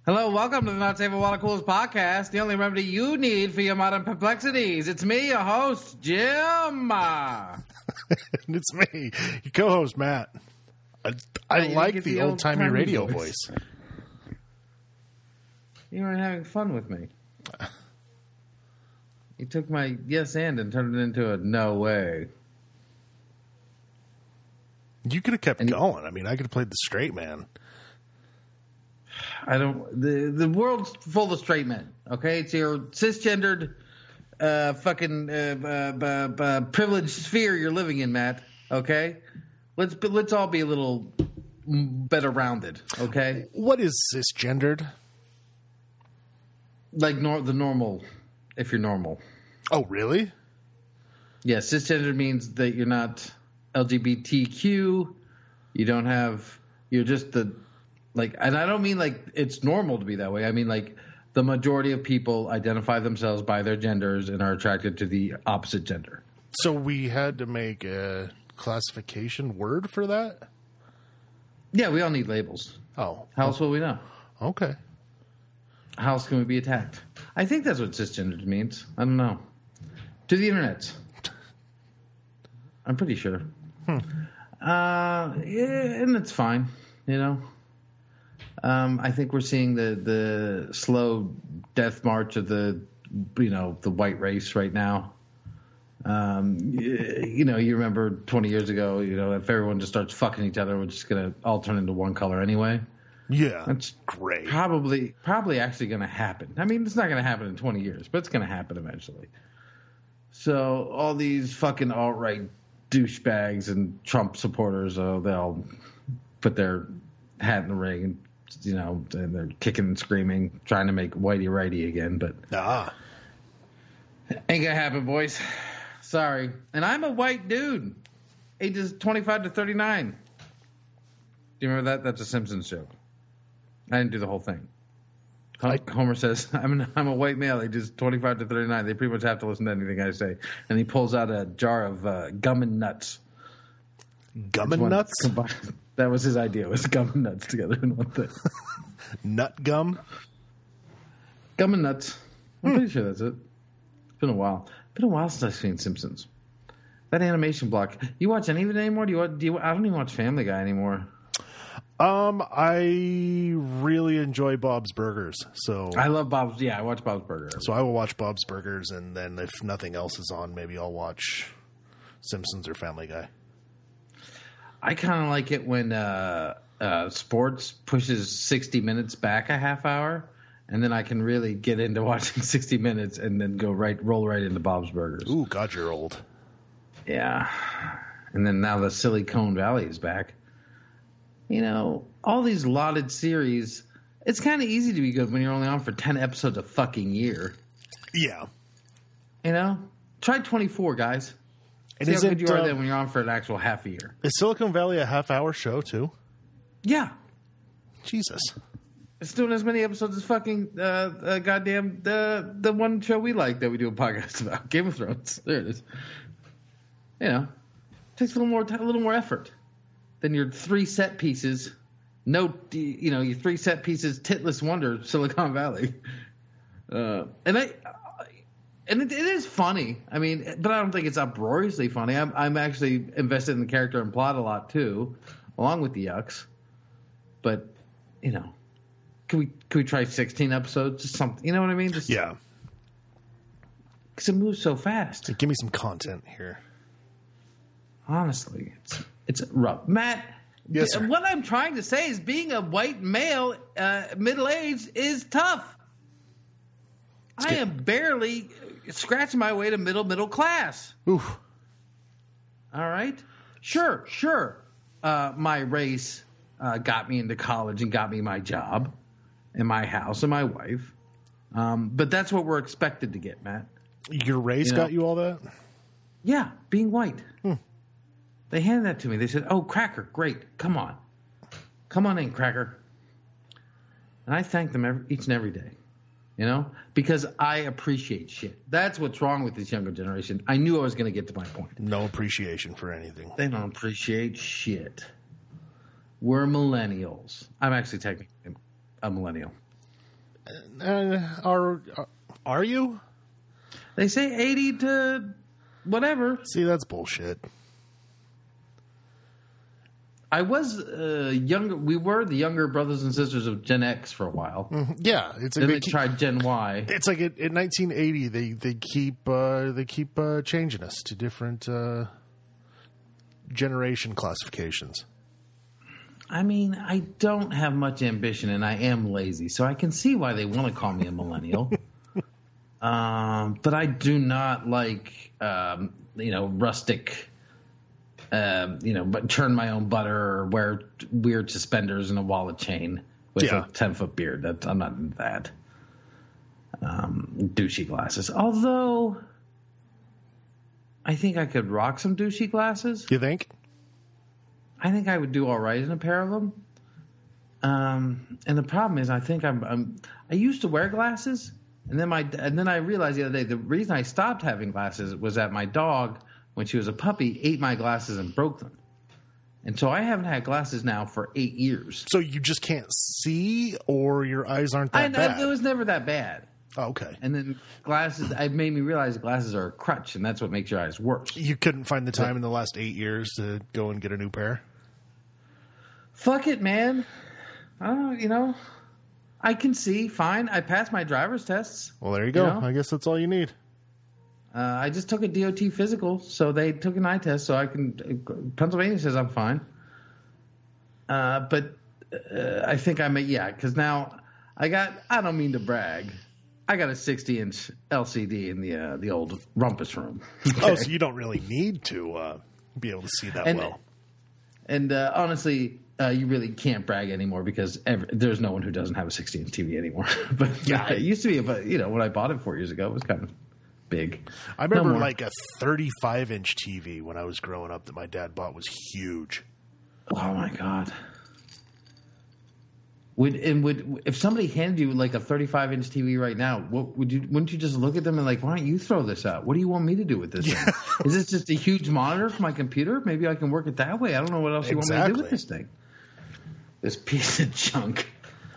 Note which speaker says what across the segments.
Speaker 1: Hello, welcome to the Not Safe of Water Coolers podcast, the only remedy you need for your modern perplexities. It's me, your host, Jim.
Speaker 2: It's me, your co-host, Matt. I like the old-timey radio voice.
Speaker 1: You weren't having fun with me. You took my yes and turned it into a no way.
Speaker 2: You could have kept going. I mean, I could have played the straight man.
Speaker 1: I don't. The world's full of straight men. Okay, it's your cisgendered, privileged sphere you're living in, Matt. Okay, let's all be a little better rounded. Okay,
Speaker 2: what is cisgendered?
Speaker 1: Like the normal, if you're normal.
Speaker 2: Oh, really?
Speaker 1: Yeah, cisgendered means that you're not LGBTQ. You don't have. You're just the. Like, and I don't mean like it's normal to be that way. I mean like the majority of people identify themselves by their genders and are attracted to the opposite gender.
Speaker 2: So we had to make a classification word for that?
Speaker 1: Yeah, we all need labels.
Speaker 2: Oh.
Speaker 1: How else will we know?
Speaker 2: Okay.
Speaker 1: How else can we be attacked? I think that's what cisgendered means. I don't know. To the internet. I'm pretty sure. Yeah, and it's fine, you know. I think we're seeing the slow death march of the white race right now. You remember 20 years ago, if everyone just starts fucking each other, we're just going to all turn into one color anyway.
Speaker 2: Yeah.
Speaker 1: That's
Speaker 2: great.
Speaker 1: Probably actually going to happen. I mean, it's not going to happen in 20 years, but it's going to happen eventually. So all these fucking alt-right douchebags and Trump supporters, they'll put their hat in the ring and and they're kicking and screaming, trying to make whitey righty again, but ain't gonna happen, boys. Sorry. And I'm a white dude, ages 25 to 39. Do you remember that? That's a Simpsons joke. I didn't do the whole thing. Homer says, I'm a white male, ages 25 to 39. They pretty much have to listen to anything I say. And he pulls out a jar of gum and nuts.
Speaker 2: Gum and nuts?
Speaker 1: That was his idea. It was gum and nuts together in one thing.
Speaker 2: Nut gum?
Speaker 1: Gum and nuts. I'm pretty sure that's it. It's been a while. Been a while since I've seen Simpsons. That animation block. You watch any of it anymore? I don't even watch Family Guy anymore.
Speaker 2: I really enjoy Bob's Burgers. So
Speaker 1: I love Bob's. Yeah, I watch Bob's Burgers.
Speaker 2: So I will watch Bob's Burgers, and then if nothing else is on, maybe I'll watch Simpsons or Family Guy.
Speaker 1: I kind of like it when sports pushes 60 minutes back a half hour, and then I can really get into watching 60 minutes and then roll right into Bob's Burgers.
Speaker 2: Ooh, God, you're old.
Speaker 1: Yeah. And then now the Silicon Valley is back. All these lauded series, it's kind of easy to be good when you're only on for 10 episodes a fucking year.
Speaker 2: Yeah.
Speaker 1: Try 24, guys.
Speaker 2: And
Speaker 1: see how good you are then when you're on for an actual half a year.
Speaker 2: Is Silicon Valley a half-hour show, too?
Speaker 1: Yeah.
Speaker 2: Jesus.
Speaker 1: It's doing as many episodes as fucking goddamn the one show we like that we do a podcast about, Game of Thrones. There it is. Takes a little more effort than your 3 set pieces. Your 3 set pieces, titless wonder, Silicon Valley. And it is funny. I mean, but I don't think it's uproariously funny. I'm actually invested in the character and plot a lot too, along with the yucks. But can we try 16 episodes? Just something. You know what I mean?
Speaker 2: Yeah.
Speaker 1: Because it moves so fast.
Speaker 2: Give me some content here.
Speaker 1: Honestly, it's rough, Matt.
Speaker 2: Yes, sir.
Speaker 1: What I'm trying to say is, being a white male, middle-aged, is tough. I am barely scratching my way to middle class.
Speaker 2: Oof.
Speaker 1: All right? Sure. My race got me into college and got me my job and my house and my wife. But that's what we're expected to get, Matt.
Speaker 2: Your race got you all that?
Speaker 1: Yeah, being white. They handed that to me. They said, "Oh, Cracker, great. Come on in, Cracker." And I thank them each and every day. Because I appreciate shit. That's what's wrong with this younger generation. I knew I was going to get to my point.
Speaker 2: No appreciation for anything.
Speaker 1: They don't appreciate shit. We're millennials. I'm actually technically a millennial.
Speaker 2: Are you?
Speaker 1: They say 80 to whatever.
Speaker 2: See, that's bullshit.
Speaker 1: I was younger. We were the younger brothers and sisters of Gen X for a while.
Speaker 2: Mm-hmm. Yeah, it's
Speaker 1: then they tried Gen Y.
Speaker 2: It's like in 1980, they keep changing us to different generation classifications.
Speaker 1: I mean, I don't have much ambition, and I am lazy, so I can see why they want to call me a millennial. But I do not like, rustic. But churn my own butter or wear weird suspenders and a wallet chain with a 10-foot beard. I'm not into that. Douchey glasses. Although, I think I could rock some douchey glasses.
Speaker 2: You think?
Speaker 1: I think I would do all right in a pair of them. And the problem is, I think I used to wear glasses, and then I realized the other day the reason I stopped having glasses was that my dog, when she was a puppy, ate my glasses and broke them. And so I haven't had glasses now for 8 years.
Speaker 2: So you just can't see, or your eyes aren't that bad?
Speaker 1: It was never that bad.
Speaker 2: Oh, okay.
Speaker 1: And then glasses, it made me realize glasses are a crutch, and that's what makes your eyes worse.
Speaker 2: You couldn't find the time in the last 8 years to go and get a new pair?
Speaker 1: Fuck it, man. I can see fine. I passed my driver's tests.
Speaker 2: Well, there you go. I guess that's all you need.
Speaker 1: I just took a DOT physical, so they took an eye test, so I can. Pennsylvania says I'm fine. But I think I may, because now I don't mean to brag, I got a 60-inch LCD in the old rumpus room. Okay?
Speaker 2: Oh, so you don't really need to be able to see that well.
Speaker 1: And honestly, you really can't brag anymore because there's no one who doesn't have a 60-inch TV anymore. But it used to be, but when I bought it 4 years ago, it was kind of big.
Speaker 2: I remember like a 35-inch TV when I was growing up that my dad bought was huge.
Speaker 1: Oh my God. If somebody handed you like a 35-inch TV right now, wouldn't you just look at them and like, why don't you throw this out? What do you want me to do with this thing? Is this just a huge monitor for my computer? Maybe I can work it that way. I don't know what else you want me to do with this thing. This piece of junk.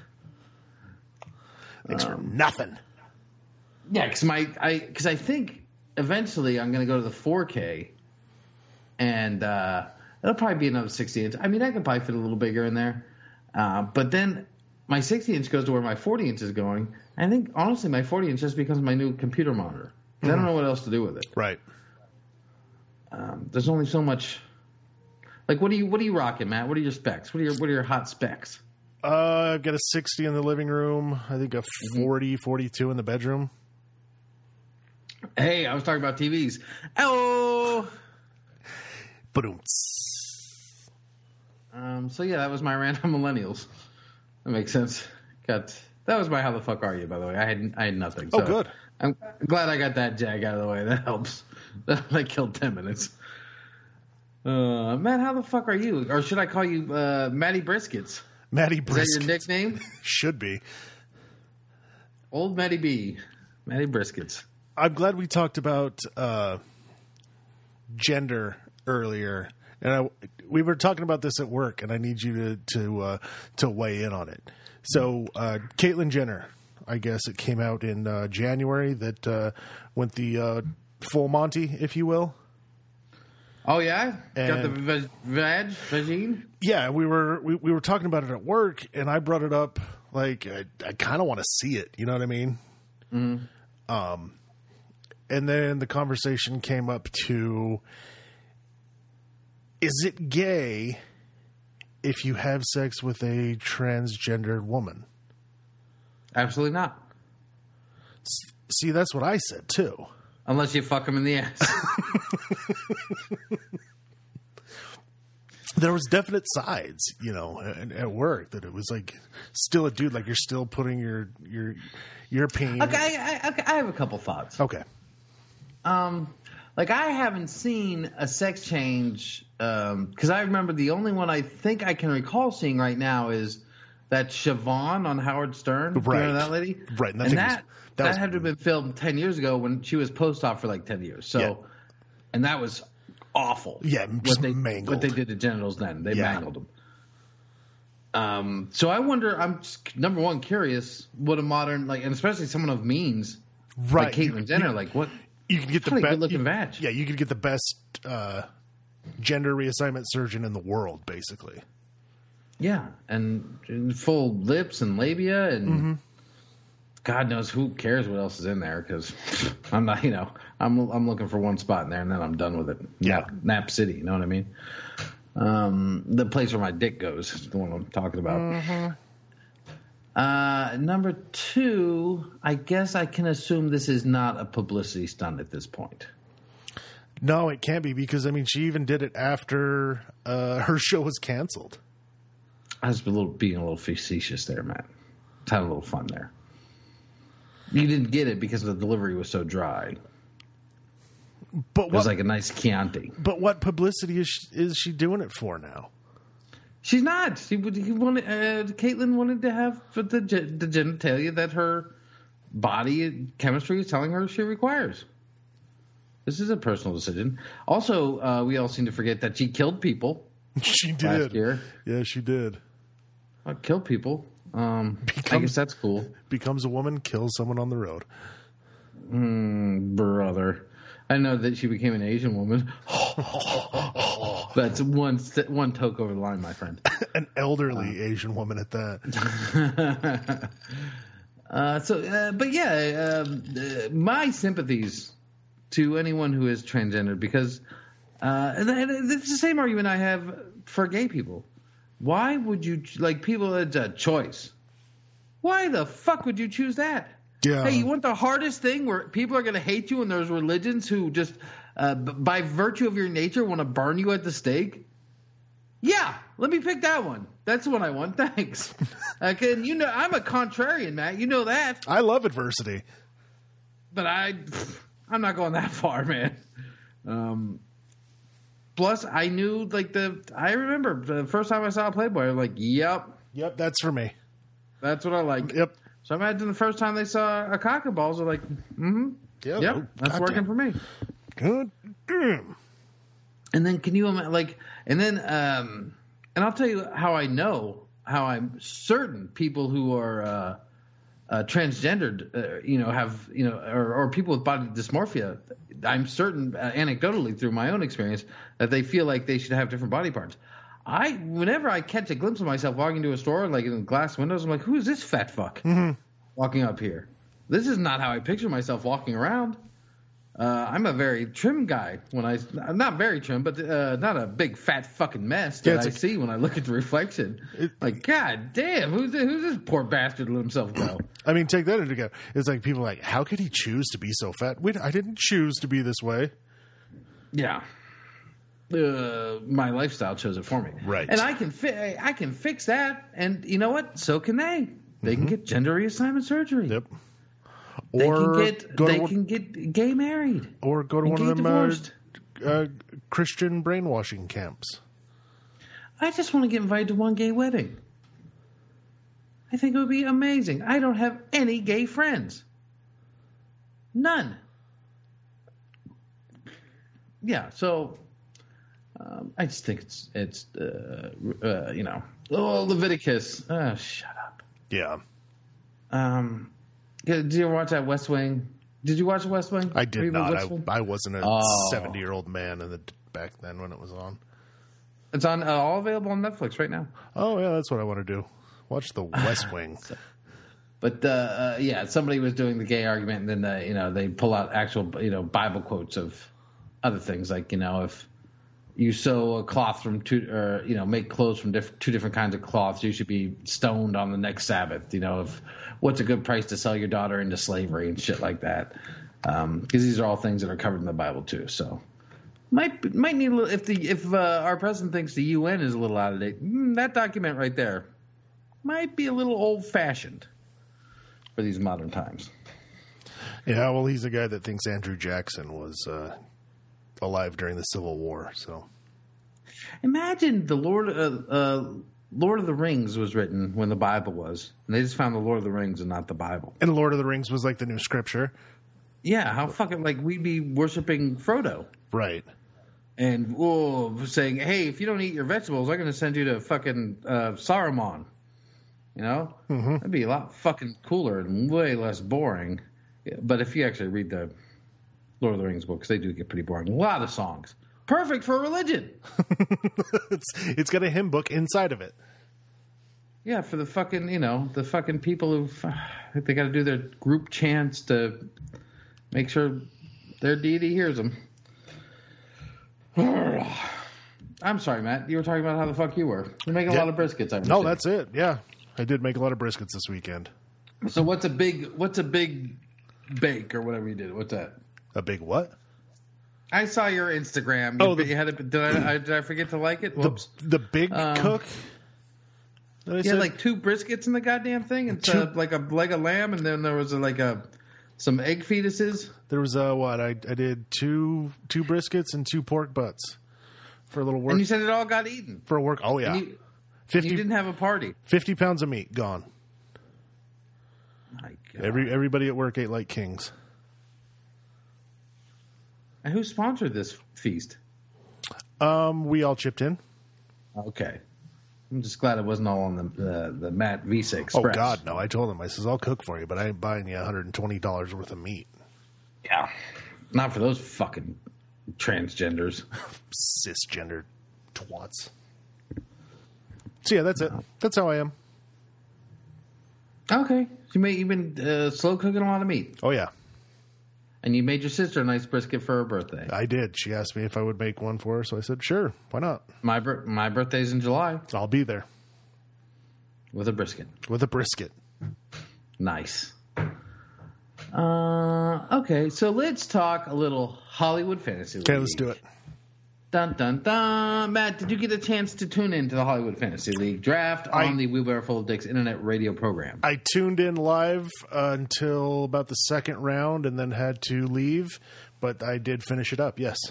Speaker 2: Thanks for nothing.
Speaker 1: Yeah, because I think eventually I'm going to go to the 4K, and it'll probably be another 60-inch. I mean, I could probably fit a little bigger in there, but then my 60-inch goes to where my 40-inch is going. I think honestly, my 40-inch just becomes my new computer monitor. I don't know what else to do with it.
Speaker 2: Right.
Speaker 1: There's only so much. Like, what are you rocking, Matt? What are your specs? What are your hot specs?
Speaker 2: I've got a 60 in the living room. I think a 40, 42 in the bedroom.
Speaker 1: Hey, I was talking about TVs. Oh. So yeah, that was my random millennials. That makes sense. That was my how the fuck are you, by the way. I had nothing. So
Speaker 2: good.
Speaker 1: I'm glad I got that jag out of the way. That helps. That killed 10 minutes. Matt, how the fuck are you? Or should I call you Matty Briskets?
Speaker 2: Matty Briskets.
Speaker 1: Is that your nickname?
Speaker 2: Should be.
Speaker 1: Old Matty B. Matty Briskets.
Speaker 2: I'm glad we talked about gender earlier, and we were talking about this at work, and I need you to weigh in on it. So, Caitlyn Jenner, I guess it came out in January that went the full Monty, if you will.
Speaker 1: Oh yeah, got the vagine.
Speaker 2: Yeah, we were talking about it at work, and I brought it up. Like, I kind of want to see it. You know what I mean? Mm-hmm. And then the conversation came up to, is it gay if you have sex with a transgendered woman?
Speaker 1: Absolutely not.
Speaker 2: See, that's what I said, too.
Speaker 1: Unless you fuck him in the ass.
Speaker 2: There was definite sides, at work that it was like still a dude, like you're still putting your pain.
Speaker 1: Okay, I have a couple thoughts.
Speaker 2: Okay.
Speaker 1: Like I haven't seen a sex change because I remember the only one I think I can recall seeing right now is that Siobhan on Howard Stern.
Speaker 2: Right.
Speaker 1: You know that lady?
Speaker 2: Right.
Speaker 1: And that had to have been filmed 10 years ago when she was post-op for like 10 years. So, and that was awful.
Speaker 2: Yeah, just mangled.
Speaker 1: What they did to genitals then. They mangled them. So I wonder. I'm just, number one curious what a modern and especially someone of means,
Speaker 2: Right.
Speaker 1: like Caitlyn Jenner, what
Speaker 2: You can get the
Speaker 1: pretty
Speaker 2: best
Speaker 1: good looking vag.
Speaker 2: Yeah, you could get the best gender reassignment surgeon in the world, basically.
Speaker 1: Yeah, and full lips and labia and God knows who cares what else is in there because I'm not, I'm looking for one spot in there and then I'm done with it.
Speaker 2: Yeah.
Speaker 1: Nap City, you know what I mean? The place where my dick goes is the one I'm talking about. Number two, I guess I can assume this is not a publicity stunt at this point.
Speaker 2: No, it can't be because, she even did it after her show was canceled.
Speaker 1: I was being a little facetious there, Matt. Just had a little fun there. You didn't get it because the delivery was so dry.
Speaker 2: But
Speaker 1: it was like a nice Chianti.
Speaker 2: But what publicity is she doing it for now?
Speaker 1: She's not. Caitlyn wanted to have the genitalia that her body chemistry is telling her she requires. This is a personal decision. Also, we all seem to forget that she killed people.
Speaker 2: She did.
Speaker 1: Last year.
Speaker 2: Yeah, she did.
Speaker 1: Kill people. I guess that's cool.
Speaker 2: Becomes a woman, kills someone on the road.
Speaker 1: Brother. I know that she became an Asian woman. That's one toke over the line, my friend.
Speaker 2: An elderly Asian woman at that.
Speaker 1: My sympathies to anyone who is transgender because it's the same argument I have for gay people. Why would you people? It's a choice. Why the fuck would you choose that?
Speaker 2: Yeah.
Speaker 1: Hey, you want the hardest thing where people are going to hate you and there's religions who just, by virtue of your nature, want to burn you at the stake? Yeah, let me pick that one. That's the one I want. Thanks. And I'm a contrarian, Matt. You know that.
Speaker 2: I love adversity.
Speaker 1: But I'm not going that far, man. Plus, I knew, I remember the first time I saw Playboy, I'm like, yep.
Speaker 2: Yep, that's for me.
Speaker 1: That's what I like.
Speaker 2: Yep.
Speaker 1: So I imagine the first time they saw a cock and balls, they're like, yep, that's working for me.
Speaker 2: Good damn.
Speaker 1: And then can you imagine, and I'll tell you how I'm certain people who are transgendered, have, or people with body dysmorphia, I'm certain anecdotally through my own experience that they feel like they should have different body parts. Whenever I catch a glimpse of myself walking into a store, in glass windows, I'm like, who is this fat fuck walking up here? This is not how I picture myself walking around. I'm a very trim guy I'm not very trim, but not a big fat fucking mess that I see when I look at the reflection. God damn, who's this poor bastard let himself go?
Speaker 2: Take that into account. It's like people are like, how could he choose to be so fat? Wait, I didn't choose to be this way.
Speaker 1: Yeah. My lifestyle chose it for me,
Speaker 2: right?
Speaker 1: And I can fix that, and you know what? So can they. They can get gender reassignment surgery.
Speaker 2: Yep.
Speaker 1: They can get gay married,
Speaker 2: or go to one of them Christian brainwashing camps.
Speaker 1: I just want to get invited to one gay wedding. I think it would be amazing. I don't have any gay friends. None. Yeah, so. I just think it's Leviticus. Oh, shut up.
Speaker 2: Yeah.
Speaker 1: Did you ever watch that West Wing? Did you watch West Wing?
Speaker 2: I did not. I wasn't a 70-year-old man back then when it was on.
Speaker 1: It's on all available on Netflix right now.
Speaker 2: Oh yeah, that's what I want to do. Watch the West Wing.
Speaker 1: But somebody was doing the gay argument, and then they pull out actual Bible quotes of other things like if you sew a cloth from make clothes from two different kinds of cloths, you should be stoned on the next Sabbath. If what's a good price to sell your daughter into slavery and shit like that. Because these are all things that are covered in the Bible too. So might need a little. If our president thinks the UN is a little out of date, that document right there might be a little old fashioned for these modern times.
Speaker 2: Yeah, well, he's the guy that thinks Andrew Jackson was alive during the Civil War. So
Speaker 1: imagine the Lord of the Rings was written when the Bible was, and they just found the Lord of the Rings and not the Bible.
Speaker 2: And Lord of the Rings was like the new scripture.
Speaker 1: Yeah, how fucking we'd be worshiping Frodo,
Speaker 2: right?
Speaker 1: and saying, "Hey, if you don't eat your vegetables, I'm going to send you to fucking Saruman." You know, that'd be a lot fucking cooler and way less boring. But if you actually read the Lord of the Rings books, they do get pretty boring. A lot of songs, perfect for religion.
Speaker 2: It's got a hymn book inside of it.
Speaker 1: Yeah, for the fucking, the fucking people who they got to do their group chants to make sure their deity hears them. I'm sorry, Matt. You were talking about how the fuck you were. You're making a lot of briskets.
Speaker 2: No, that's it. Yeah, I did make a lot of briskets this weekend.
Speaker 1: So what's a big bake or whatever you did? What's that?
Speaker 2: A big what?
Speaker 1: I saw your Instagram. You had it. Did I forget to like it? Whoops.
Speaker 2: The big cook.
Speaker 1: You had like 2 briskets in the goddamn thing. It's like a leg of lamb, and then there was some egg fetuses.
Speaker 2: There was I did 2 briskets and 2 pork butts for a little work.
Speaker 1: And you said it all got eaten
Speaker 2: for work. Oh yeah,
Speaker 1: 50. You didn't have a party.
Speaker 2: 50 pounds of meat gone.
Speaker 1: My God.
Speaker 2: Everybody at work ate like kings.
Speaker 1: And who sponsored this feast?
Speaker 2: We all chipped in.
Speaker 1: Okay. I'm just glad it wasn't all on the Matt Visa Express.
Speaker 2: Oh, God, no. I told him, I says, I'll cook for you, but I ain't buying you $120 worth of meat.
Speaker 1: Yeah. Not for those fucking transgenders.
Speaker 2: Cisgender twats. So, yeah, that's it. That's how I am.
Speaker 1: Okay. So you've been slow cooking a lot of meat.
Speaker 2: Oh, yeah.
Speaker 1: And you made your sister a nice brisket for her birthday.
Speaker 2: I did. She asked me if I would make one for her, so I said, sure, why not?
Speaker 1: My birthday's in July.
Speaker 2: So I'll be there.
Speaker 1: With a brisket. Nice. Okay, so let's talk a little Hollywood Fantasy League.
Speaker 2: Okay, let's do it.
Speaker 1: Dun, dun, dun. Matt, did you get a chance to tune into the Hollywood Fantasy League draft on the Wheelbarrow Full of Dicks internet radio program?
Speaker 2: I tuned in live until about the second round and then had to leave, but I did finish it up, yes.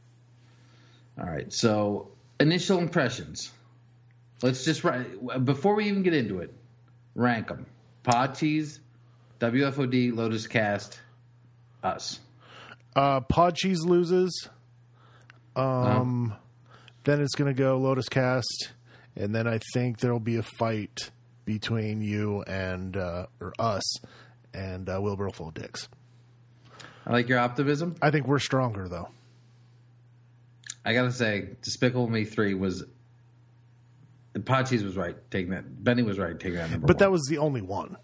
Speaker 1: All right, so initial impressions. Let's just, before we even get into it, rank them. Pod Cheese, WFOD, Lotus Cast, us.
Speaker 2: Pod Cheese loses. Then it's going to go Lotus Cast, and then I think there'll be a fight between you and or us and Wheelbarrow Full of Dicks.
Speaker 1: I like your optimism.
Speaker 2: I think we're stronger, though.
Speaker 1: I got to say, Despicable Me 3 was... Pod Cheese was right taking that. Benny was right taking that number
Speaker 2: But
Speaker 1: one.
Speaker 2: that was the only one.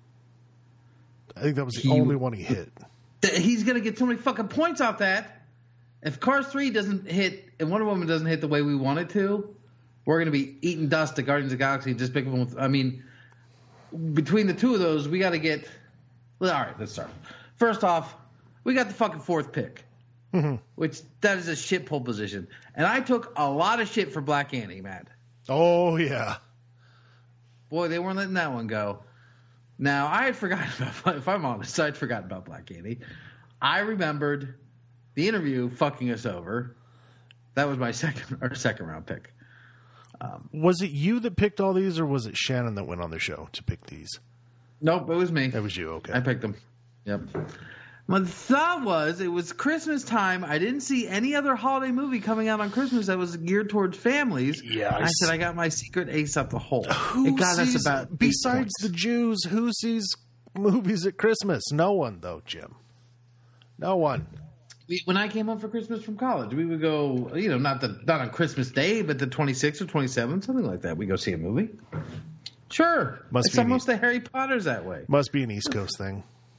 Speaker 2: I think that was the only one he hit.
Speaker 1: He's going to get so many fucking points off that. If Cars 3 doesn't hit and Wonder Woman doesn't hit the way we want it to, we're going to be eating dust at Guardians of the Galaxy and Despicable. I mean, between the two of those, we got to get... All right, let's start. First off, we got the fucking 4th pick, which that is a shit pole position. And I took a lot of shit for Black Annie, Matt.
Speaker 2: Oh, yeah.
Speaker 1: Boy, they weren't letting that one go. Now, I had forgotten about, if I'm honest, I'd forgotten about Black Annie. I remembered the interview fucking us over. That was my second round pick.
Speaker 2: Was it you that picked all these, or was it Shannon that went on the show to pick these?
Speaker 1: Nope, it was me.
Speaker 2: That was you, okay.
Speaker 1: I picked them. Yep. My thought was, it was Christmas time. I didn't see any other holiday movie coming out on Christmas that was geared towards families.
Speaker 2: Yeah.
Speaker 1: I said I got my secret ace up the hole.
Speaker 2: Who sees, besides the Jews, who sees movies at Christmas? No one, though, Jim. No one.
Speaker 1: When I came home for Christmas from college, we would go, not on Christmas Day, but the 26th or 27th, something like that. We go see a movie. Sure. It's almost the Harry Potters that way.
Speaker 2: Must be an East Coast thing.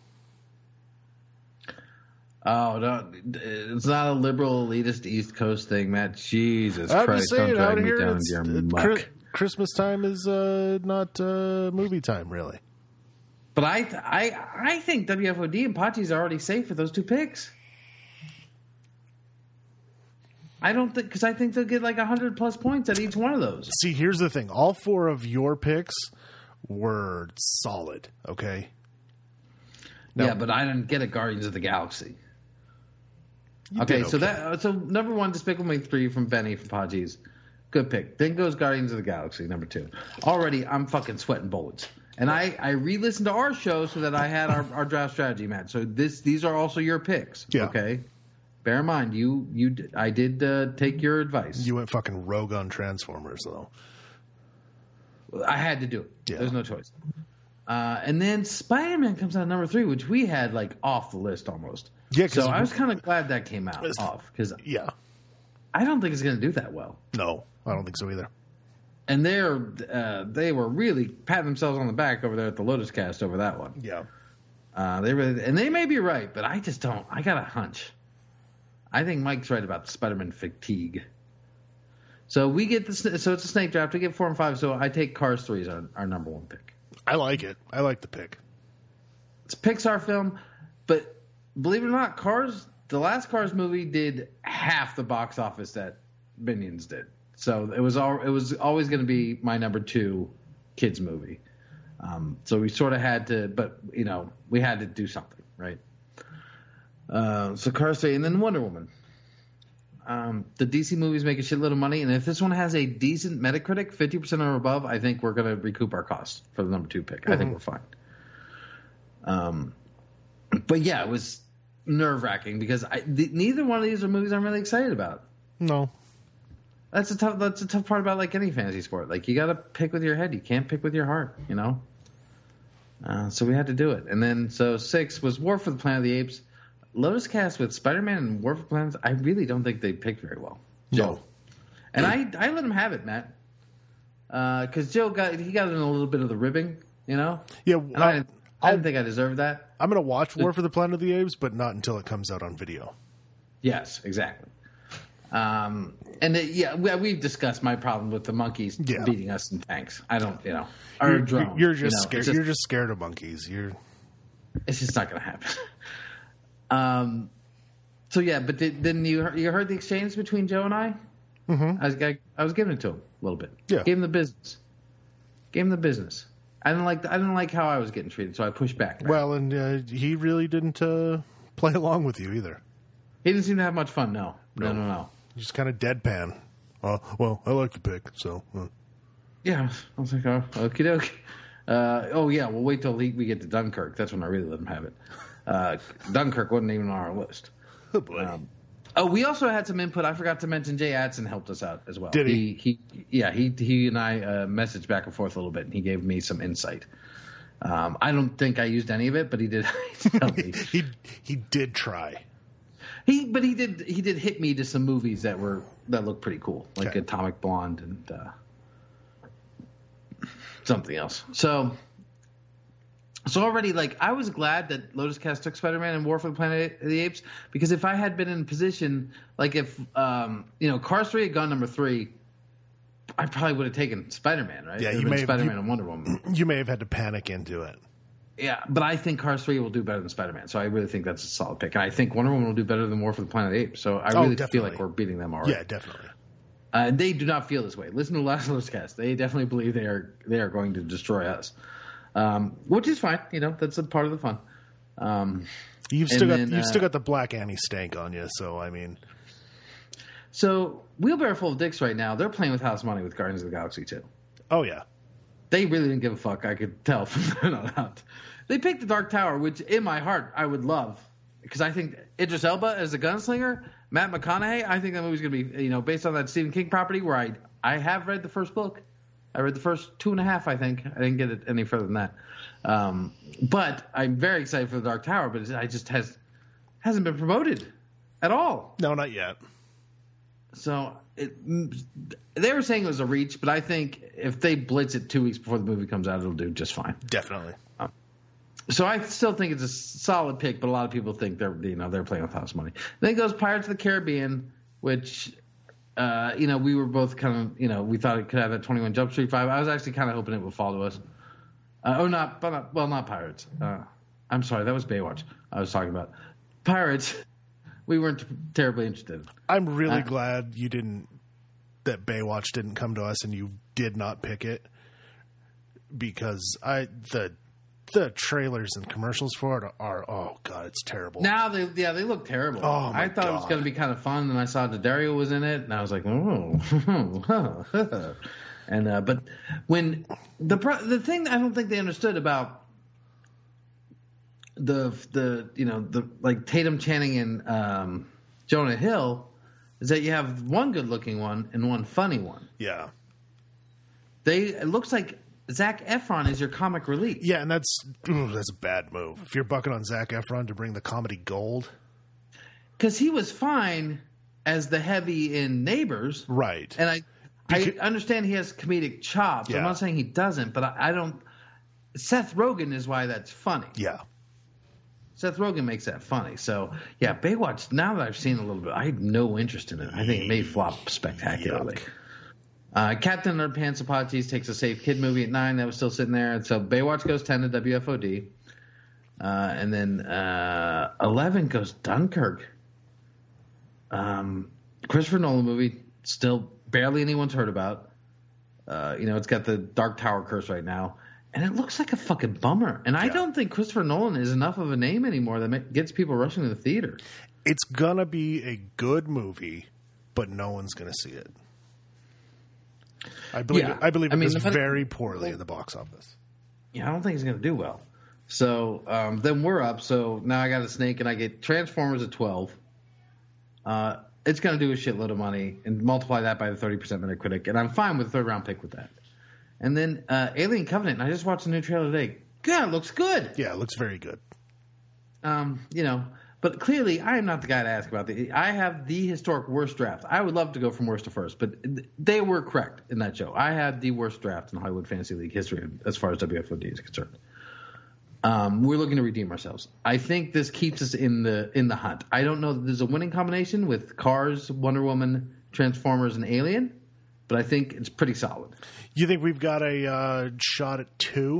Speaker 1: Oh, no, it's not a liberal elitist East Coast thing, Matt. Jesus
Speaker 2: I'm
Speaker 1: Christ,
Speaker 2: just saying,
Speaker 1: don't drag
Speaker 2: out
Speaker 1: me
Speaker 2: here,
Speaker 1: down to your muck.
Speaker 2: Christmas time is not movie time, really.
Speaker 1: But I think WFOD and Pachi's are already safe for those 2 picks. I don't think, because I think they'll get like 100+ points at each one of those.
Speaker 2: See, here's the thing. All 4 of your picks were solid, okay?
Speaker 1: Yeah, but I didn't get a Guardians of the Galaxy. Okay, so number 1, Despicable Me 3 from Benny from Pachi's. Good pick. Then goes Guardians of the Galaxy, number 2. Already, I'm fucking sweating bullets. And I re-listened to our show so that I had our draft strategy match. So these are also your picks, okay? bear in mind, I did take your advice.
Speaker 2: You went fucking rogue on Transformers, though.
Speaker 1: I had to do it.
Speaker 2: Yeah.
Speaker 1: There's no choice. And then Spider-Man comes out at number 3, which we had like off the list almost.
Speaker 2: Yeah,
Speaker 1: so I was kind of glad that came out off because I don't think it's going to do that well.
Speaker 2: No, I don't think so either.
Speaker 1: And they were really patting themselves on the back over there at the Lotus Cast over that one.
Speaker 2: Yeah.
Speaker 1: They may be right, but I just don't. I got a hunch. I think Mike's right about Spider-Man fatigue. So we get so it's a snake draft. We get 4 and 5. So I take Cars 3 as our number 1 pick.
Speaker 2: I like it. I like the pick.
Speaker 1: It's a Pixar film, but believe it or not, the last Cars movie did half the box office that Minions did. So it was always going to be my number 2 kids movie. So we sort of had to, but we had to do something, right? So Cars 3, and then Wonder Woman. The DC movies make a shitload of money, and if this one has a decent Metacritic, 50% or above, I think we're going to recoup our costs for the number 2 pick. Mm-hmm. I think we're fine. But yeah, it was nerve-wracking because neither one of these are movies I'm really excited about.
Speaker 2: No.
Speaker 1: That's a tough part about like any fantasy sport. Like you got to pick with your head. You can't pick with your heart, So we had to do it. And then 6 was War for the Planet of the Apes. Lotus Cast with Spider-Man and War for Planets, I really don't think they picked very well. Joe.
Speaker 2: No.
Speaker 1: And I let him have it, Matt. Because Joe got in a little bit of the ribbing, Yeah. And I didn't think I deserved that.
Speaker 2: I'm going to watch War for the Planet of the Apes, but not until it comes out on video.
Speaker 1: Yes, exactly. We've discussed my problem with the monkeys beating us in tanks. I don't, or drones.
Speaker 2: You're just scared. You're just scared of monkeys.
Speaker 1: It's just not going to happen. But then you heard the exchange between Joe and I?
Speaker 2: Mm-hmm.
Speaker 1: I was giving it to him a little bit.
Speaker 2: Yeah.
Speaker 1: Gave him the business. I didn't like how I was getting treated, so I pushed back. Right?
Speaker 2: Well, and he really didn't play along with you either.
Speaker 1: He didn't seem to have much fun. No.
Speaker 2: Just kind of deadpan. Well, I like the pick, so.
Speaker 1: Yeah, I was like, oh, okie doke. We'll wait till we get to Dunkirk. That's when I really let him have it. Dunkirk wasn't even on our list.
Speaker 2: Oh, boy.
Speaker 1: We also had some input. I forgot to mention Jay Adson helped us out as well.
Speaker 2: Did he?
Speaker 1: He and I messaged back and forth a little bit, and he gave me some insight. I don't think I used any of it, but he did tell me.
Speaker 2: he did try.
Speaker 1: He did hit me to some movies that looked pretty cool, like Atomic Blonde and something else. So already, I was glad that Lotus Cast took Spider-Man and War for the Planet of the Apes, because if I had been in position, if Cars 3 had gone number 3, I probably would have taken Spider-Man, right?
Speaker 2: Yeah, you may have
Speaker 1: Spider-Man and Wonder Woman.
Speaker 2: You may have had to panic into it.
Speaker 1: Yeah, but I think Cars 3 will do better than Spider-Man, so I really think that's a solid pick. And I think Wonder Woman will do better than War for the Planet of the Apes, so I really feel like we're beating them already.
Speaker 2: Yeah, definitely.
Speaker 1: They do not feel this way. Listen to the last Lotus Cast. They definitely believe they are going to destroy us. Which is fine, that's a part of the fun.
Speaker 2: You've still got the Black Annie stank on you, so I mean.
Speaker 1: So Wheelbarrow Full of Dicks right now, they're playing with house money with Guardians of the Galaxy 2.
Speaker 2: Oh yeah,
Speaker 1: they really didn't give a fuck. I could tell from then on out. They picked the Dark Tower, which in my heart I would love, because I think Idris Elba as a gunslinger, Matt McConaughey. I think that movie's gonna be based on that Stephen King property where I have read the first book. I read the first 2.5, I think. I didn't get it any further than that. But I'm very excited for The Dark Tower, but it just hasn't been promoted at all.
Speaker 2: No, not yet.
Speaker 1: So they were saying it was a reach, but I think if they blitz it 2 weeks before the movie comes out, it'll do just fine.
Speaker 2: Definitely.
Speaker 1: So I still think it's a solid pick, but a lot of people think they're playing with house money. Then it goes Pirates of the Caribbean, which we were both kind of, we thought it could have that 21 Jump Street vibe. I was actually kind of hoping it would fall to us. Not Pirates. I'm sorry, that was Baywatch I was talking about. Pirates, we weren't terribly interested.
Speaker 2: I'm really glad that Baywatch didn't come to us and you did not pick it, because the trailers and commercials for it are, oh God, it's terrible.
Speaker 1: Now they look terrible.
Speaker 2: Oh my
Speaker 1: I thought
Speaker 2: God.
Speaker 1: It was going to be kind of fun, and I saw Daddario was in it, and I was like, oh. And but when the thing that I don't think they understood about the like Tatum, Channing, and Jonah Hill is that you have one good-looking one and one funny one.
Speaker 2: Yeah.
Speaker 1: It looks like Zac Efron is your comic relief.
Speaker 2: Yeah, and that's a bad move. If you're bucking on Zac Efron to bring the comedy gold.
Speaker 1: Because he was fine as the heavy in Neighbors.
Speaker 2: Right.
Speaker 1: And I understand he has comedic chops.
Speaker 2: Yeah.
Speaker 1: I'm not saying he doesn't, but I don't. Seth Rogen is why that's funny.
Speaker 2: Yeah.
Speaker 1: Seth Rogen makes that funny. So, yeah, Baywatch, now that I've seen a little bit, I have no interest in it. I think it may flop spectacularly. Captain Underpants Apaches takes a Safe Kid movie at 9. That was still sitting there. And so Baywatch goes 10 to WFOD. And then 11 goes Dunkirk. Christopher Nolan movie, still barely anyone's heard about. It's got the Dark Tower curse right now. And it looks like a fucking bummer. And I don't think Christopher Nolan is enough of a name anymore that gets people rushing to the theater.
Speaker 2: It's going to be a good movie, but no one's going to see it. I believe it does very poorly in the box office.
Speaker 1: Yeah, I don't think he's going to do well. So then we're up. So now I got a snake, and I get Transformers at 12. It's going to do a shitload of money, and multiply that by the 30% Metacritic, and I'm fine with a third-round pick with that. And then Alien Covenant, and I just watched the new trailer today. God, it looks good.
Speaker 2: Yeah, it looks very good.
Speaker 1: But clearly I am not the guy to ask about I have the historic worst draft. I would love to go from worst to first, but they were correct in that show. I had the worst draft in Hollywood Fantasy League history as far as WFOD is concerned. We're looking to redeem ourselves. I think this keeps us in the hunt. I don't know that there's a winning combination with Cars, Wonder Woman, Transformers, and Alien, but I think it's pretty solid.
Speaker 2: You think we've got a shot at 2?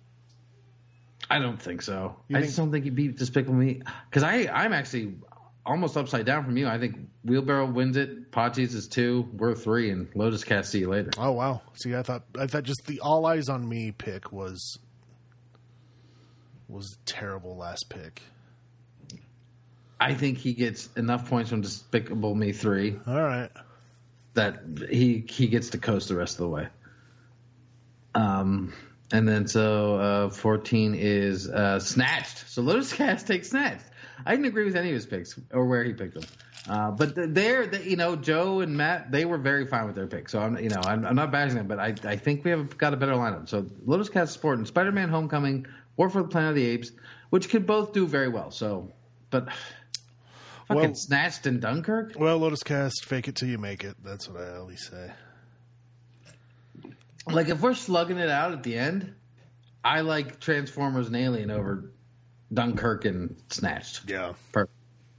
Speaker 1: I don't think so. Just don't think he beat Despicable Me. Because I'm actually almost upside down from you. I think Wheelbarrow wins it. Pachi's is 2. We're 3. And Lotus Cast, see you later.
Speaker 2: Oh, wow. See, I thought just the All Eyes on Me pick was a terrible last pick.
Speaker 1: I think he gets enough points from Despicable Me 3.
Speaker 2: All right.
Speaker 1: That he gets to coast the rest of the way. And then 14 is Snatched. So Lotus Cast takes Snatched. I didn't agree with any of his picks or where he picked them. But Joe and Matt, they were very fine with their picks. So I'm not bashing them, but I think we have got a better lineup. So Lotus Cast Sport and Spider-Man Homecoming, War for the Planet of the Apes, which could both do very well. So, but fucking Snatched and Dunkirk.
Speaker 2: Well, Lotus Cast, fake it till you make it. That's what I always say.
Speaker 1: Like, if we're slugging it out at the end, I like Transformers and Alien over Dunkirk and Snatched.
Speaker 2: Yeah.
Speaker 1: Perfect.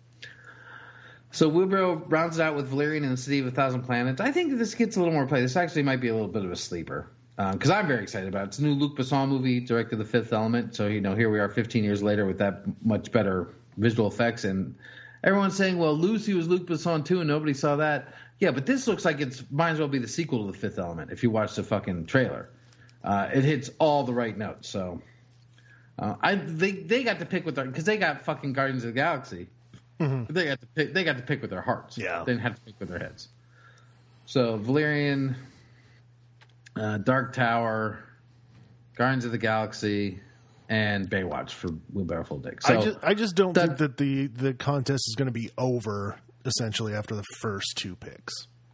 Speaker 1: So Wheelbarrow rounds it out with Valerian and the City of a Thousand Planets. I think this gets a little more play. This actually might be a little bit of a sleeper. Because I'm very excited about it. It's a new Luc Besson movie, directed The Fifth Element. So, here we are 15 years later with that much better visual effects. And everyone's saying, well, Lucy was Luc Besson too, and nobody saw that. Yeah, but this looks like it might as well be the sequel to The Fifth Element if you watch the fucking trailer. It hits all the right notes. So they got to pick with their, because they got fucking Guardians of the Galaxy. Mm-hmm. They got to pick with their hearts.
Speaker 2: Yeah.
Speaker 1: They didn't have to pick with their heads. So Valerian, Dark Tower, Guardians of the Galaxy, and Baywatch for Wheelbarrow Full Dick. So
Speaker 2: I just don't think that the contest is going to be over essentially after the first 2 picks.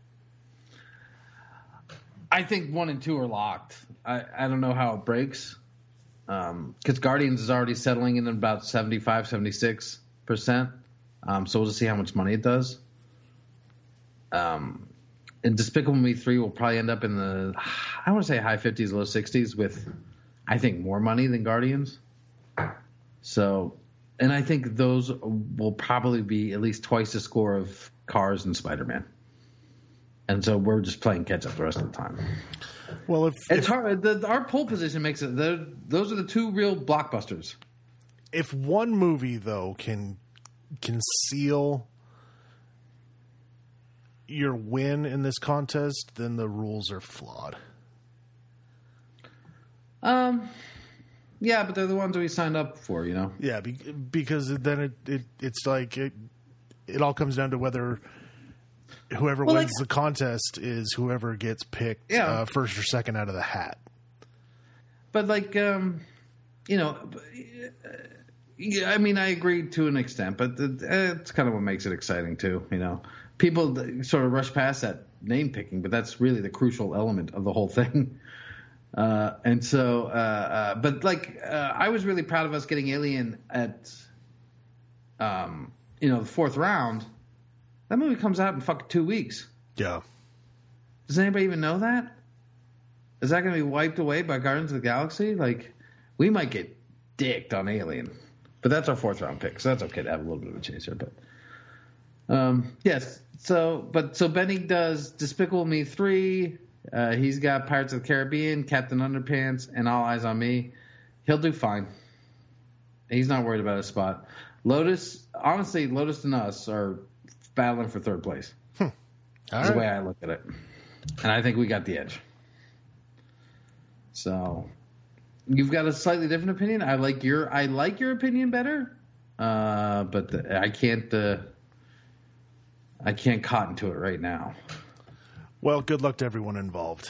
Speaker 1: I think 1 and 2 are locked. I don't know how it breaks. Because Guardians is already settling in about 75-76%. So we'll just see how much money it does. And Despicable Me 3 will probably end up in the, I want to say high 50s, low 60s with, I think, more money than Guardians. So, and I think those will probably be at least twice the score of Cars and Spider-Man. And so we're just playing catch up the rest of the time.
Speaker 2: Well,
Speaker 1: it's hard. Our pole position makes it. Those are the 2 real blockbusters.
Speaker 2: If one movie though can seal your win in this contest, then the rules are flawed.
Speaker 1: Yeah, but they're the ones that we signed up for,
Speaker 2: Yeah, because then it's like it all comes down to whether whoever wins the contest is whoever gets picked first or second out of the hat.
Speaker 1: But Yeah, I mean, I agree to an extent, but it's kind of what makes it exciting too. You know, people sort of rush past that name picking, but that's really the crucial element of the whole thing. And so, but like, I was really proud of us getting Alien at, the fourth round. That movie comes out in fucking 2 weeks.
Speaker 2: Yeah.
Speaker 1: Does anybody even know that? Is that going to be wiped away by Guardians of the Galaxy? Like, we might get dicked on Alien. But that's our fourth round pick, so that's okay to have a little bit of a chaser. But yes, so Benny does Despicable Me 3. He's got Pirates of the Caribbean, Captain Underpants, and All Eyes on Me. He'll do fine. He's not worried about his spot. Lotus and us are battling for third place. That's the way I look at it, and I think we got the edge. So. You've got a slightly different opinion. I like your opinion better, but I can't cotton to it right now.
Speaker 2: Well, good luck to everyone involved.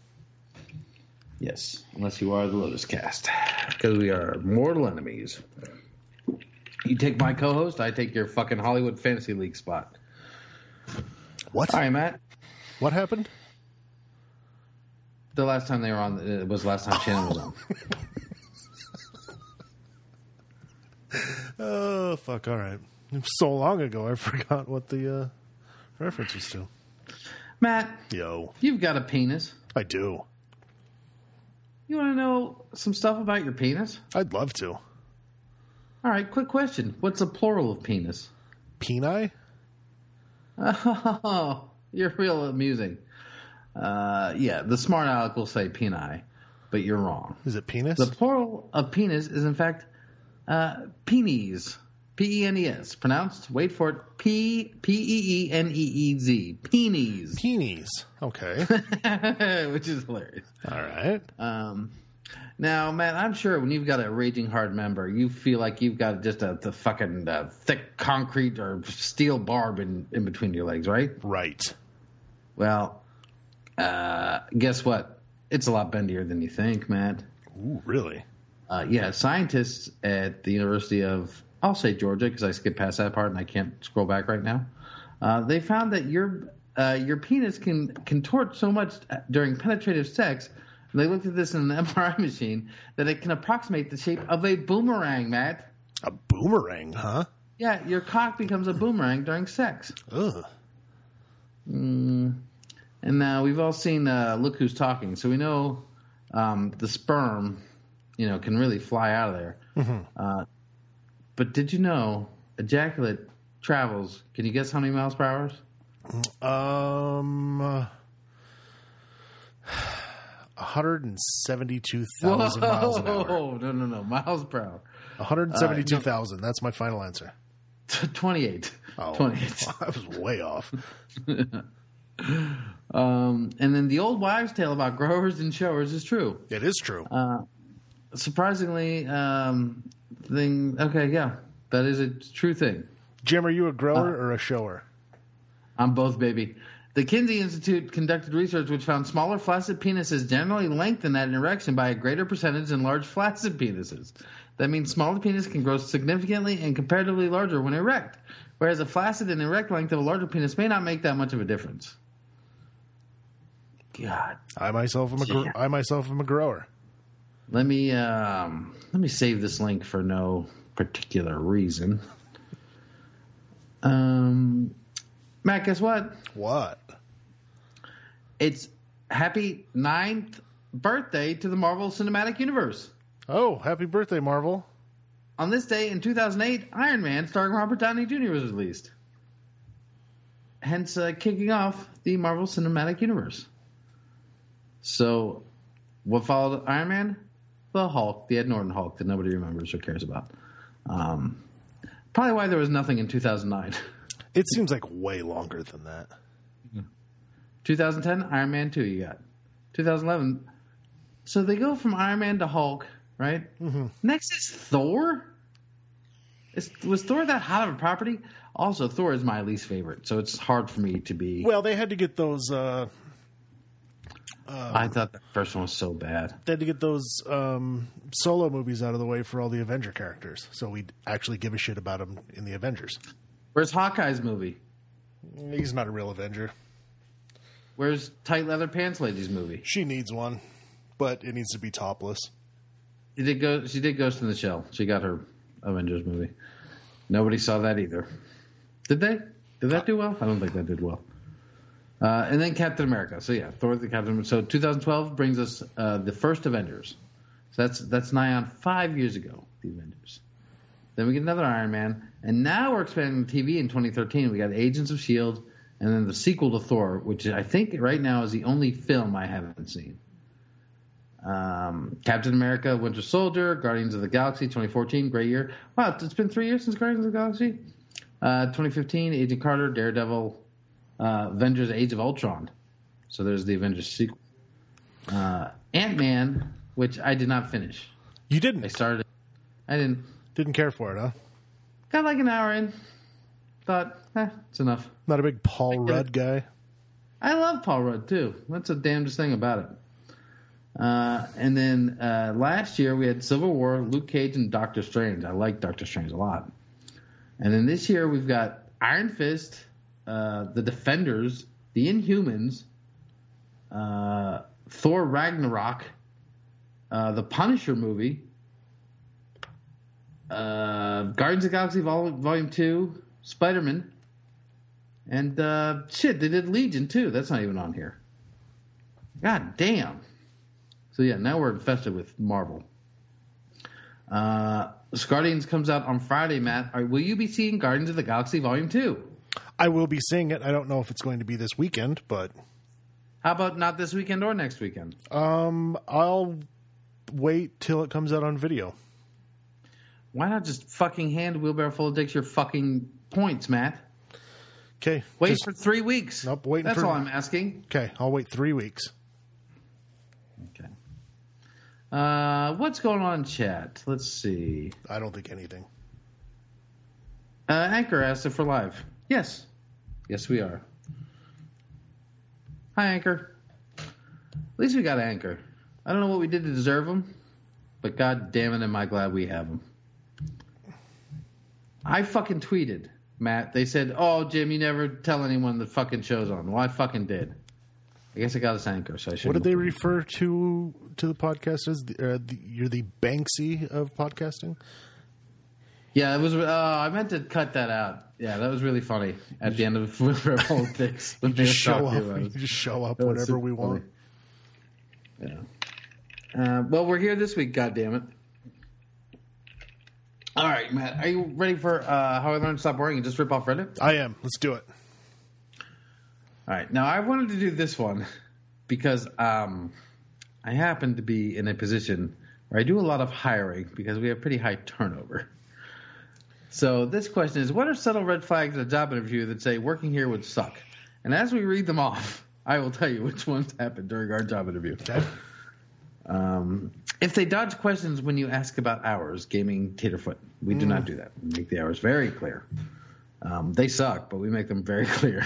Speaker 1: Yes, unless you are the Lotus Cast, because we are mortal enemies. You take my co-host, I take your fucking Hollywood Fantasy League spot.
Speaker 2: What?
Speaker 1: All right, Matt.
Speaker 2: What happened?
Speaker 1: The last time they were on, it was the last time Shannon was on.
Speaker 2: Oh, fuck, all right. So long ago, I forgot what the reference was to.
Speaker 1: Matt.
Speaker 2: Yo.
Speaker 1: You've got a penis.
Speaker 2: I do.
Speaker 1: You want to know some stuff about your penis?
Speaker 2: I'd love to.
Speaker 1: All right, quick question. What's the plural of penis?
Speaker 2: Peni?
Speaker 1: Oh, you're real amusing. Yeah, the smart aleck will say peni, but you're wrong.
Speaker 2: Is it penis?
Speaker 1: The plural of penis is, in fact, peenies. P-E-N-E-S. Pronounced, wait for it, P-E-E-N-E-E-Z. Peenies.
Speaker 2: Peenies. Okay.
Speaker 1: Which is hilarious.
Speaker 2: All right.
Speaker 1: Now, Matt, I'm sure when you've got a raging hard member, you feel like you've got just the fucking thick concrete or steel barb in between your legs, right?
Speaker 2: Right.
Speaker 1: Well, guess what? It's a lot bendier than you think, Matt.
Speaker 2: Ooh, really?
Speaker 1: Yeah, scientists at the University of, I'll say Georgia, because I skipped past that part and I can't scroll back right now. They found that your penis can contort so much during penetrative sex. They looked at this in an MRI machine that it can approximate the shape of a boomerang, Matt.
Speaker 2: A boomerang, huh?
Speaker 1: Yeah, your cock becomes a boomerang during sex.
Speaker 2: Ugh.
Speaker 1: And now we've all seen Look Who's Talking, so we know the sperm, can really fly out of there.
Speaker 2: Mm-hmm.
Speaker 1: But did you know ejaculate travels? Can you guess how many miles per hour?
Speaker 2: 172,000 miles an hour.
Speaker 1: Oh, no. Miles per hour.
Speaker 2: 172,000. That's my final answer.
Speaker 1: 28.
Speaker 2: Oh,
Speaker 1: 28.
Speaker 2: I was way off.
Speaker 1: And then the old wives' tale about growers and showers is true.
Speaker 2: It is true.
Speaker 1: Surprisingly, that is a true thing.
Speaker 2: Jim, are you a grower or a shower?
Speaker 1: I'm both, baby. The Kinsey Institute conducted research which found smaller flaccid penises generally lengthen at an erection by a greater percentage than large flaccid penises. That means smaller penis can grow significantly and comparatively larger when erect, whereas a flaccid and erect length of a larger penis may not make that much of a difference. God.
Speaker 2: I myself am a grower.
Speaker 1: Let me save this link for no particular reason. Matt, guess what?
Speaker 2: What?
Speaker 1: It's happy 9th birthday to the Marvel Cinematic Universe.
Speaker 2: Oh, happy birthday, Marvel.
Speaker 1: On this day in 2008, Iron Man starring Robert Downey Jr. was released. Hence, kicking off the Marvel Cinematic Universe. So, what followed Iron Man? The Hulk, the Ed Norton Hulk that nobody remembers or cares about. Probably why there was nothing in 2009.
Speaker 2: It seems like way longer than that.
Speaker 1: 2010, Iron Man 2 you got. 2011. So they go from Iron Man to Hulk, right?
Speaker 2: Mm-hmm.
Speaker 1: Next is Thor. Was Thor that hot of a property? Also, Thor is my least favorite, so it's hard for me to be...
Speaker 2: Well, they had to get those
Speaker 1: I thought the first one was so bad.
Speaker 2: They had to get those solo movies out of the way for all the Avenger characters, so we'd actually give a shit about them in the Avengers.
Speaker 1: Where's Hawkeye's movie?
Speaker 2: He's not a real Avenger.
Speaker 1: Where's Tight Leather Pants Lady's movie?
Speaker 2: She needs one, but it needs to be topless.
Speaker 1: She did Ghost in the Shell. She got her Avengers movie. Nobody saw that either. Did they? Did that do well? I don't think that did well. And then Captain America. So yeah, Thor the Captain America. So 2012 brings us the first Avengers. So that's nigh on 5 years ago, the Avengers. Then we get another Iron Man. And now we're expanding TV in 2013. We got Agents of S.H.I.E.L.D. and then the sequel to Thor, which I think right now is the only film I haven't seen. Captain America, Winter Soldier, Guardians of the Galaxy 2014, great year. Wow, it's been 3 years since Guardians of the Galaxy. 2015, Agent Carter, Daredevil, Avengers Age of Ultron. So there's the Avengers sequel. Ant-Man, which I did not finish.
Speaker 2: You didn't?
Speaker 1: I didn't.
Speaker 2: Didn't care for it, huh?
Speaker 1: Got like an hour in. Thought, it's enough.
Speaker 2: Not a big Paul Rudd guy?
Speaker 1: I love Paul Rudd, too. That's the damnedest thing about it. And then last year we had Civil War, Luke Cage, and Doctor Strange. I like Doctor Strange a lot. And then this year we've got Iron Fist, The Defenders, The Inhumans, Thor Ragnarok, the Punisher movie, Guardians of the Galaxy Volume 2, Spider-Man, and they did Legion too. That's not even on here. God damn. So yeah, now we're infested with Marvel. Guardians comes out on Friday, Matt. Will you be seeing Guardians of the Galaxy Volume 2?
Speaker 2: I will be seeing it. I don't know if it's going to be this weekend, but...
Speaker 1: How about not this weekend or next weekend?
Speaker 2: I'll wait till it comes out on video.
Speaker 1: Why not just fucking hand Wheelbarrow Full of Dicks your fucking points, Matt?
Speaker 2: Okay.
Speaker 1: Wait for 3 weeks.
Speaker 2: Nope,
Speaker 1: That's all I'm asking.
Speaker 2: Okay, I'll wait 3 weeks.
Speaker 1: Okay. What's going on in chat? Let's see.
Speaker 2: I don't think anything.
Speaker 1: Anchor asked if we're live. Yes. Yes, we are. Hi, Anchor. At least we got Anchor. I don't know what we did to deserve them, but god damn it, am I glad we have them. I fucking tweeted, Matt. They said, oh, Jim, you never tell anyone the fucking show's on. Well, I fucking did. I guess I got us Anchor, so I should.
Speaker 2: What did they refer to the podcast as? You're the Banksy of podcasting?
Speaker 1: Yeah, it was. I meant to cut that out. Yeah, that was really funny at the end of Politics.
Speaker 2: You just show up whenever we want.
Speaker 1: Yeah. Well, we're here this week. God damn it! All right, Matt. Are you ready for How I Learned to Stop Worrying and Just Rip Off Reddit?
Speaker 2: I am. Let's do it.
Speaker 1: All right. Now, I wanted to do this one because I happen to be in a position where I do a lot of hiring because we have pretty high turnover. So this question is, what are subtle red flags in a job interview that say working here would suck? And as we read them off, I will tell you which ones happened during our job interview.
Speaker 2: Okay.
Speaker 1: If they dodge questions when you ask about hours, gaming Taterfoot. We do not do that. We make the hours very clear. They suck, but we make them very clear.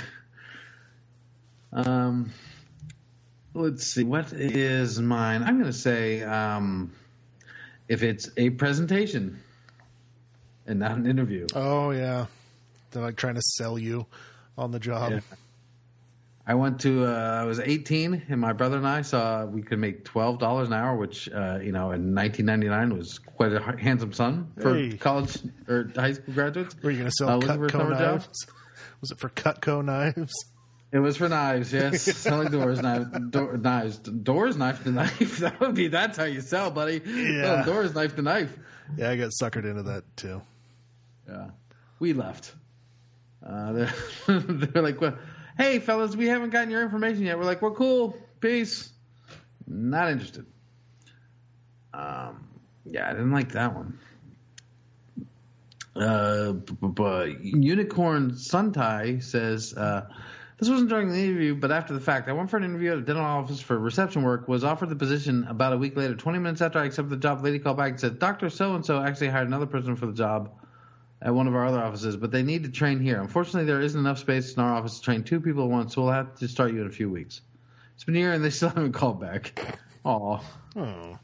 Speaker 1: Let's see. What is mine? I'm going to say if it's a presentation and not an interview.
Speaker 2: Oh, yeah. They're like trying to sell you on the job.
Speaker 1: Yeah. I went to, I was 18, and my brother and I saw we could make $12 an hour, which, in 1999 was quite a handsome sum for college or high school graduates.
Speaker 2: Were you going to sell Cutco knives? Was it for Cutco knives?
Speaker 1: It was for knives, yes. Selling doors, knives. Doors, knife to knife. That's how you sell, buddy.
Speaker 2: Yeah.
Speaker 1: Doors, knife to knife.
Speaker 2: Yeah, I got suckered into that, too.
Speaker 1: Yeah. We left. They're like, well, hey, fellas, we haven't gotten your information yet. We're like, we're cool. Peace. Not interested. Yeah, I didn't like that one. Unicorn Suntai says, this wasn't during the interview, but after the fact. I went for an interview at a dental office for reception work, was offered the position about a week later. 20 minutes after I accepted the job, the lady called back and said, Dr. So-and-so actually hired another person for the job at one of our other offices, but they need to train here. Unfortunately, there isn't enough space in our office to train 2 people at once, so we'll have to start you in a few weeks. It's been a year and they still haven't called back. Aw.
Speaker 2: Oh.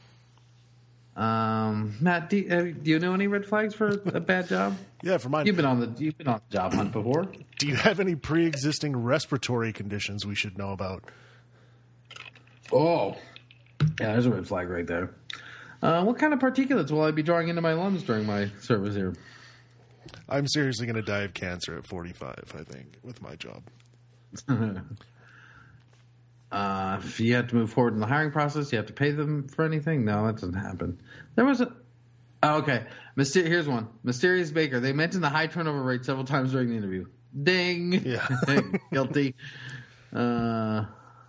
Speaker 1: Matt, do you know any red flags for a bad job?
Speaker 2: Yeah, for mine.
Speaker 1: You've been on the job hunt before.
Speaker 2: Do you have any pre-existing respiratory conditions we should know about?
Speaker 1: Oh, yeah, there's a red flag right there. What kind of particulates will I be drawing into my lungs during my service here?
Speaker 2: I'm seriously going to die of cancer at 45, I think, with my job.
Speaker 1: If you have to move forward in the hiring process, you have to pay them for anything? No, that doesn't happen. There was a... Oh, okay. Here's one. Mysterious Baker. They mentioned the high turnover rate several times during the interview. Ding.
Speaker 2: Yeah.
Speaker 1: Guilty. No.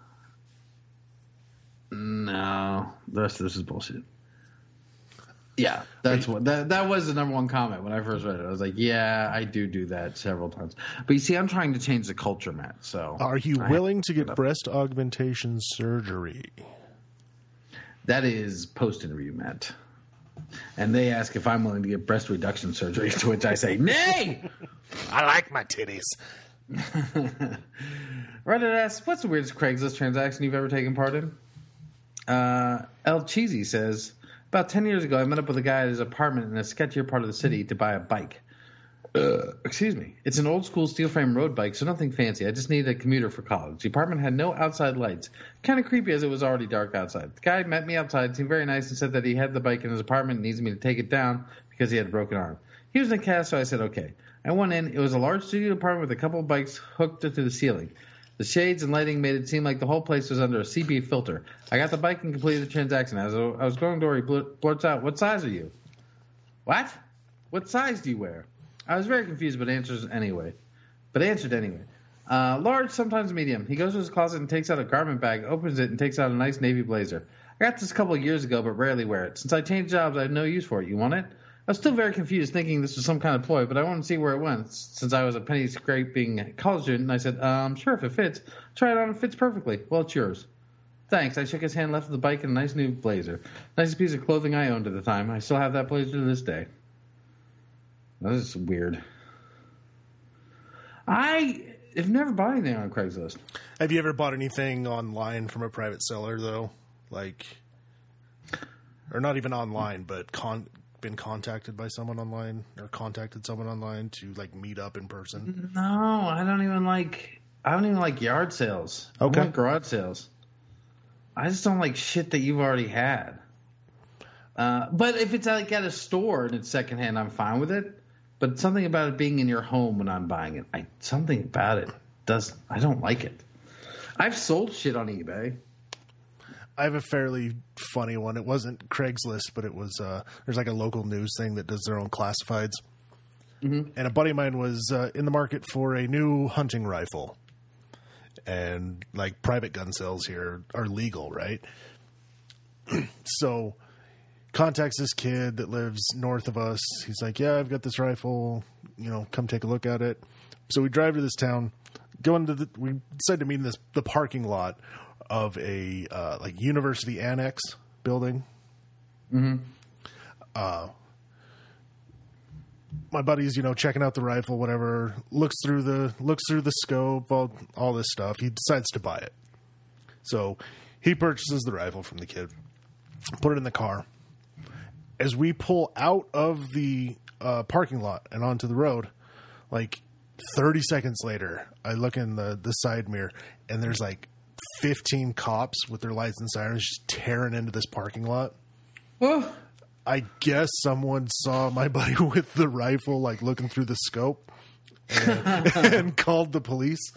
Speaker 1: The rest of this is bullshit. Yeah, that's what that was the number one comment when I first read it. I was like, yeah, I do that several times. But you see, I'm trying to change the culture, Matt. So
Speaker 2: are you willing to get breast augmentation surgery?
Speaker 1: That is post-interview, Matt. And they ask if I'm willing to get breast reduction surgery, to which I say, nay!
Speaker 2: I like my titties.
Speaker 1: Reddit asks, what's the weirdest Craigslist transaction you've ever taken part in? El Cheesy says, about 10 years ago, I met up with a guy at his apartment in a sketchier part of the city to buy a bike. Excuse me. It's an old-school steel-frame road bike, so nothing fancy. I just needed a commuter for college. The apartment had no outside lights. Kind of creepy as it was already dark outside. The guy met me outside, seemed very nice, and said that he had the bike in his apartment and needs me to take it down because he had a broken arm. He was in a cast, so I said, okay. I went in. It was a large studio apartment with a couple of bikes hooked to the ceiling. The shades and lighting made it seem like the whole place was under a CB filter. I got the bike and completed the transaction. As I was going door, he blurts out, what size are you? What? What size do you wear? I was very confused, but answered anyway. Large, sometimes medium. He goes to his closet and takes out a garment bag, opens it, and takes out a nice navy blazer. I got this a couple of years ago, but rarely wear it. Since I changed jobs, I have no use for it. You want it? I was still very confused, thinking this was some kind of ploy, but I wanted to see where it went. Since I was a penny scraping college student, I said, sure, if it fits. Try it on, it fits perfectly. Well, it's yours. Thanks. I shook his hand, left the bike, and a nice new blazer. Nicest piece of clothing I owned at the time. I still have that blazer to this day. That is weird. I have never bought anything on Craigslist.
Speaker 2: Have you ever bought anything online from a private seller, though? Or not even online, but been contacted by someone online or contacted someone online to meet up in person?
Speaker 1: No, I don't even like yard sales.
Speaker 2: Okay.
Speaker 1: I like garage sales. I just don't like shit that you've already had. But if it's at a store and it's secondhand, I'm fine with it. But something about it being in your home when I'm buying it, something about it I don't like it. I've sold shit on eBay.
Speaker 2: I have a fairly funny one. It wasn't Craigslist, but it was there's a local news thing that does their own classifieds. Mm-hmm. And a buddy of mine was in the market for a new hunting rifle. And private gun sales here are legal, right? So contacts this kid that lives north of us. He's like, yeah, I've got this rifle, come take a look at it. So we drive to this town, we decide to meet in the parking lot of a university annex building.
Speaker 1: Mm-hmm.
Speaker 2: My buddy's, checking out the rifle, whatever, looks through the scope, all this stuff. He decides to buy it. So he purchases the rifle from the kid, put it in the car. As we pull out of the parking lot and onto the road, 30 seconds later, I look in the side mirror and there's 15 cops with their lights and sirens just tearing into this parking lot.
Speaker 1: Oh.
Speaker 2: I guess someone saw my buddy with the rifle, looking through the scope and called the police.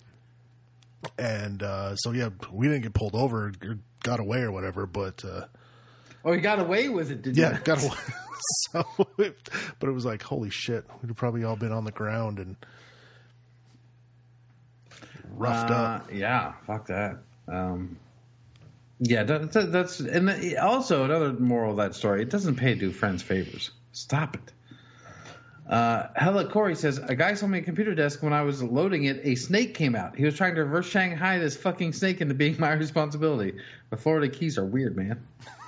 Speaker 2: And so, yeah, we didn't get pulled over or got away or whatever, but...
Speaker 1: Oh, you got away with it, didn't you?
Speaker 2: Yeah, got away. But it was holy shit. We'd probably all been on the ground and roughed up.
Speaker 1: Yeah, fuck that. Yeah, that's and also another moral of that story. It doesn't pay to do friends favors. Stop it. Hella Corey says, a guy sold me a computer desk when I was loading it. A snake came out. He was trying to reverse Shanghai this fucking snake into being my responsibility. The Florida Keys are weird, man.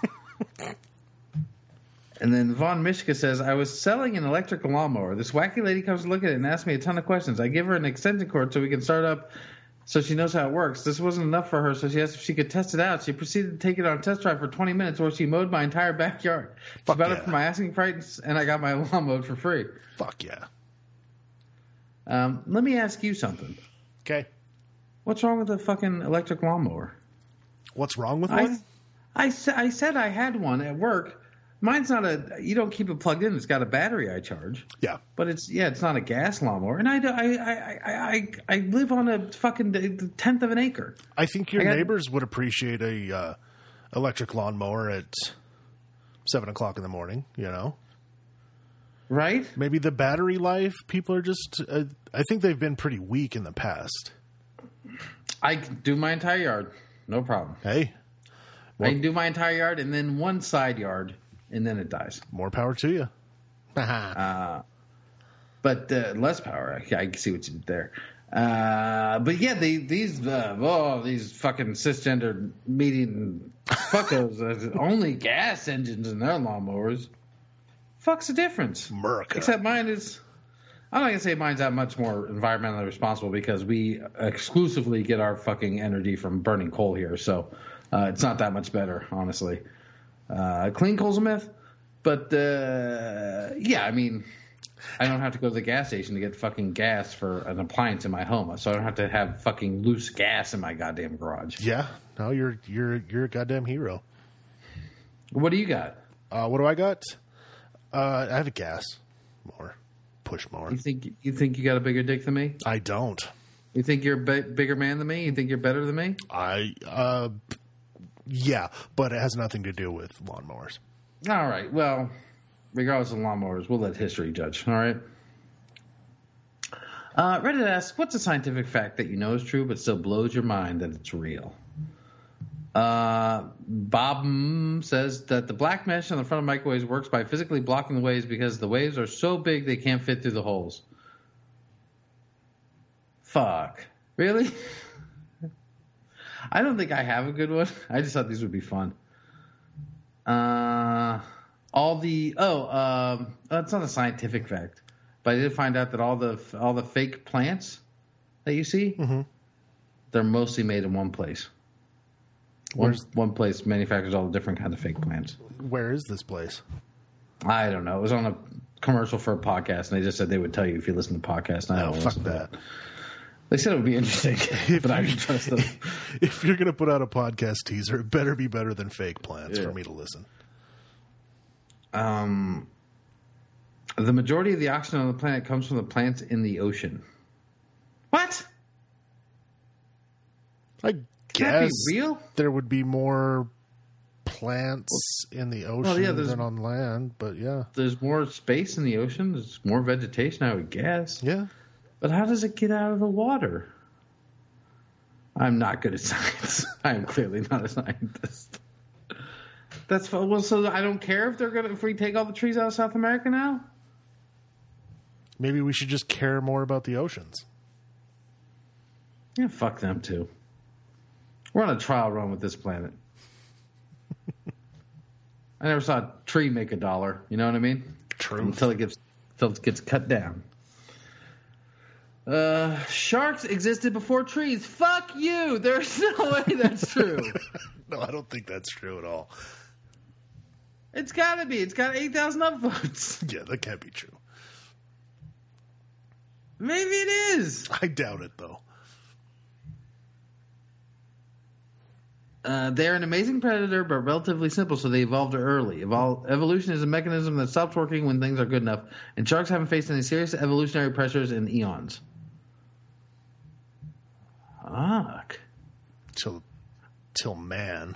Speaker 1: And then Vaughn Mishka says, I was selling an electrical lawnmower. This wacky lady comes to look at it and asks me a ton of questions. I give her an extension cord so we can start up so she knows how it works. This wasn't enough for her, so she asked if she could test it out. She proceeded to take it on a test drive for 20 minutes, where she mowed my entire backyard. She bought it for my asking price, and I got my lawn mowed for free.
Speaker 2: Fuck yeah.
Speaker 1: Let me ask you something.
Speaker 2: Okay.
Speaker 1: What's wrong with the fucking electric lawnmower?
Speaker 2: What's wrong with one?
Speaker 1: I said I had one at work. Mine's not you don't keep it plugged in. It's got a battery I charge.
Speaker 2: Yeah.
Speaker 1: But it's not a gas lawnmower. And I live on a fucking tenth of an acre.
Speaker 2: I think your neighbors would appreciate a electric lawnmower at 7 o'clock in the morning, you know?
Speaker 1: Right?
Speaker 2: Maybe the battery life, people are just, I think they've been pretty weak in the past.
Speaker 1: I can do my entire yard. No problem.
Speaker 2: Hey.
Speaker 1: I can do my entire yard and then one side yard. And then it dies.
Speaker 2: More power to you.
Speaker 1: But less power. I can see what you did there. But yeah, these fucking cisgender median fuckos only gas engines in their lawnmowers. Fuck's the difference?
Speaker 2: America.
Speaker 1: Except mine is. I'm not gonna say mine's that much more environmentally responsible because we exclusively get our fucking energy from burning coal here. So it's not that much better, honestly. Clean coal's a myth, but yeah, I mean, I don't have to go to the gas station to get fucking gas for an appliance in my home, so I don't have to have fucking loose gas in my goddamn garage.
Speaker 2: Yeah, no, you're a goddamn hero.
Speaker 1: What do you got?
Speaker 2: What do I got? I have a gas mower, push mower.
Speaker 1: You think you got a bigger dick than me?
Speaker 2: I don't.
Speaker 1: You think you're a bigger man than me? You think you're better than me?
Speaker 2: Yeah, but it has nothing to do with lawnmowers.
Speaker 1: All right. Well, regardless of lawnmowers, we'll let history judge. All right. Reddit asks, what's a scientific fact that you know is true but still blows your mind that it's real? Bob says that the black mesh on the front of microwaves works by physically blocking the waves because the waves are so big they can't fit through the holes. Fuck. Really? I don't think I have a good one. I just thought these would be fun. It's not a scientific fact, but I did find out that all the fake plants that you see, they're mostly made in one place. One place manufactures all the different kinds of fake plants.
Speaker 2: Where is this place?
Speaker 1: I don't know. It was on a commercial for a podcast, and they just said they would tell you if you listen to podcasts. And I don't
Speaker 2: fuck that.
Speaker 1: They said it would be interesting, but I didn't trust them.
Speaker 2: If you're going to put out a podcast teaser, it better be better than fake plants for me to listen.
Speaker 1: The majority of the oxygen on the planet comes from the plants in the ocean. What?
Speaker 2: I guess
Speaker 1: real?
Speaker 2: There would be more plants in the ocean than on land, but yeah.
Speaker 1: There's more space in the ocean. There's more vegetation, I would guess.
Speaker 2: Yeah.
Speaker 1: But how does it get out of the water? I'm not good at science. I am clearly not a scientist. So I don't care if we take all the trees out of South America now?
Speaker 2: Maybe we should just care more about the oceans.
Speaker 1: Yeah, fuck them too. We're on a trial run with this planet. I never saw a tree make $1. You know what I mean?
Speaker 2: True.
Speaker 1: Until it gets cut down. Sharks existed before trees. Fuck you. There's no way that's true.
Speaker 2: No, I don't think that's true at all.
Speaker 1: It's got to be. It's got 8,000 upvotes.
Speaker 2: Yeah, that can't be true.
Speaker 1: Maybe it is.
Speaker 2: I doubt it, though.
Speaker 1: They're an amazing predator, but relatively simple, so they evolved early. Evolution is a mechanism that stops working when things are good enough, and sharks haven't faced any serious evolutionary pressures in eons. Fuck.
Speaker 2: Till man.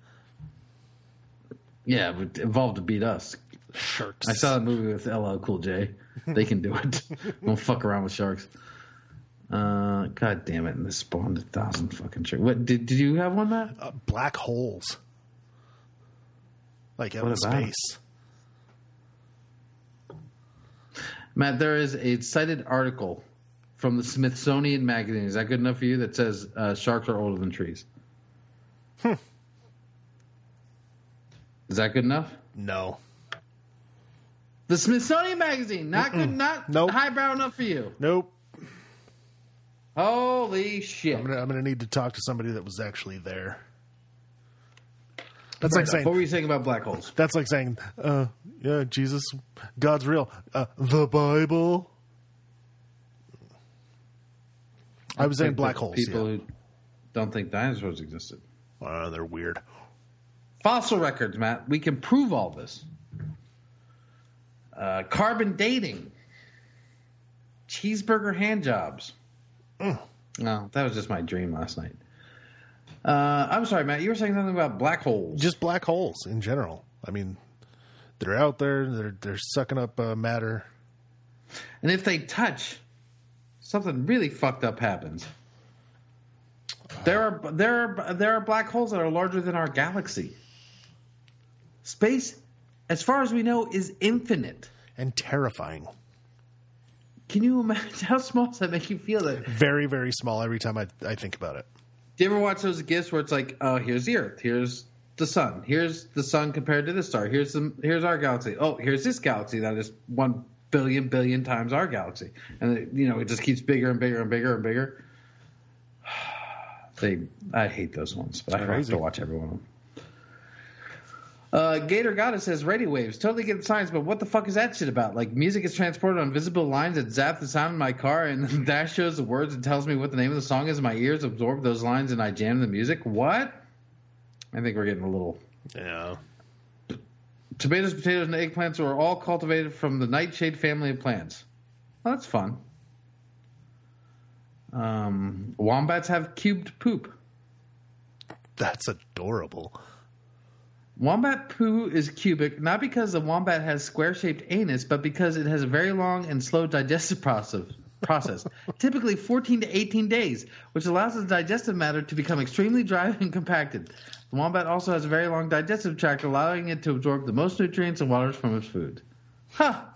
Speaker 1: Yeah, but evolved to beat us.
Speaker 2: Sharks.
Speaker 1: I saw a movie with LL Cool J. They can do it. Don't fuck around with sharks. God damn it! And this spawned 1,000 fucking sharks. What did you have one, Matt?
Speaker 2: Black holes. Like out in space.
Speaker 1: Matt, there is a cited article from the Smithsonian Magazine. Is that good enough for you? That says sharks are older than trees. Is that good enough?
Speaker 2: No.
Speaker 1: The Smithsonian Magazine, not good, not
Speaker 2: nope.
Speaker 1: highbrow enough for you.
Speaker 2: Nope.
Speaker 1: Holy shit!
Speaker 2: I'm gonna need to talk to somebody that was actually there. That's like saying.
Speaker 1: What were you saying about black holes?
Speaker 2: That's like saying, yeah, Jesus, God's real. The Bible. I was saying black holes.
Speaker 1: People who don't think dinosaurs existed.
Speaker 2: They're weird.
Speaker 1: Fossil records, Matt. We can prove all this. Carbon dating. Cheeseburger hand jobs. No, that was just my dream last night. I'm sorry, Matt. You were saying something about black holes.
Speaker 2: Just black holes in general. I mean, they're out there. They're sucking up matter.
Speaker 1: And if they touch, something really fucked up happens. There are black holes that are larger than our galaxy. Space, as far as we know, is infinite
Speaker 2: and terrifying.
Speaker 1: Can you imagine how small does that make you feel? That
Speaker 2: very, very small every time I think about it.
Speaker 1: Do you ever watch those GIFs where it's like, oh, here's the Earth, here's the sun, here's the sun compared to this star, here's our galaxy. Oh, here's this galaxy that is 1 billion times our galaxy, and it just keeps bigger and bigger and bigger and bigger. I hate those ones, but I have to watch every one of them. Gator Goddess says radio waves. Totally get the science, but what the fuck is that shit about? Like, music is transported on visible lines that zap the sound in my car, and then that shows the words and tells me what the name of the song is. My ears absorb those lines, and I jam the music. What? I think we're getting a little...
Speaker 2: Yeah.
Speaker 1: Tomatoes, potatoes, and eggplants are all cultivated from the nightshade family of plants. Well, that's fun. Wombats have cubed poop.
Speaker 2: That's adorable.
Speaker 1: Wombat poo is cubic, not because the wombat has square-shaped anus, but because it has a very long and slow digestive process, typically 14 to 18 days, which allows the digestive matter to become extremely dry and compacted. The wombat also has a very long digestive tract, allowing it to absorb the most nutrients and waters from its food. Ha!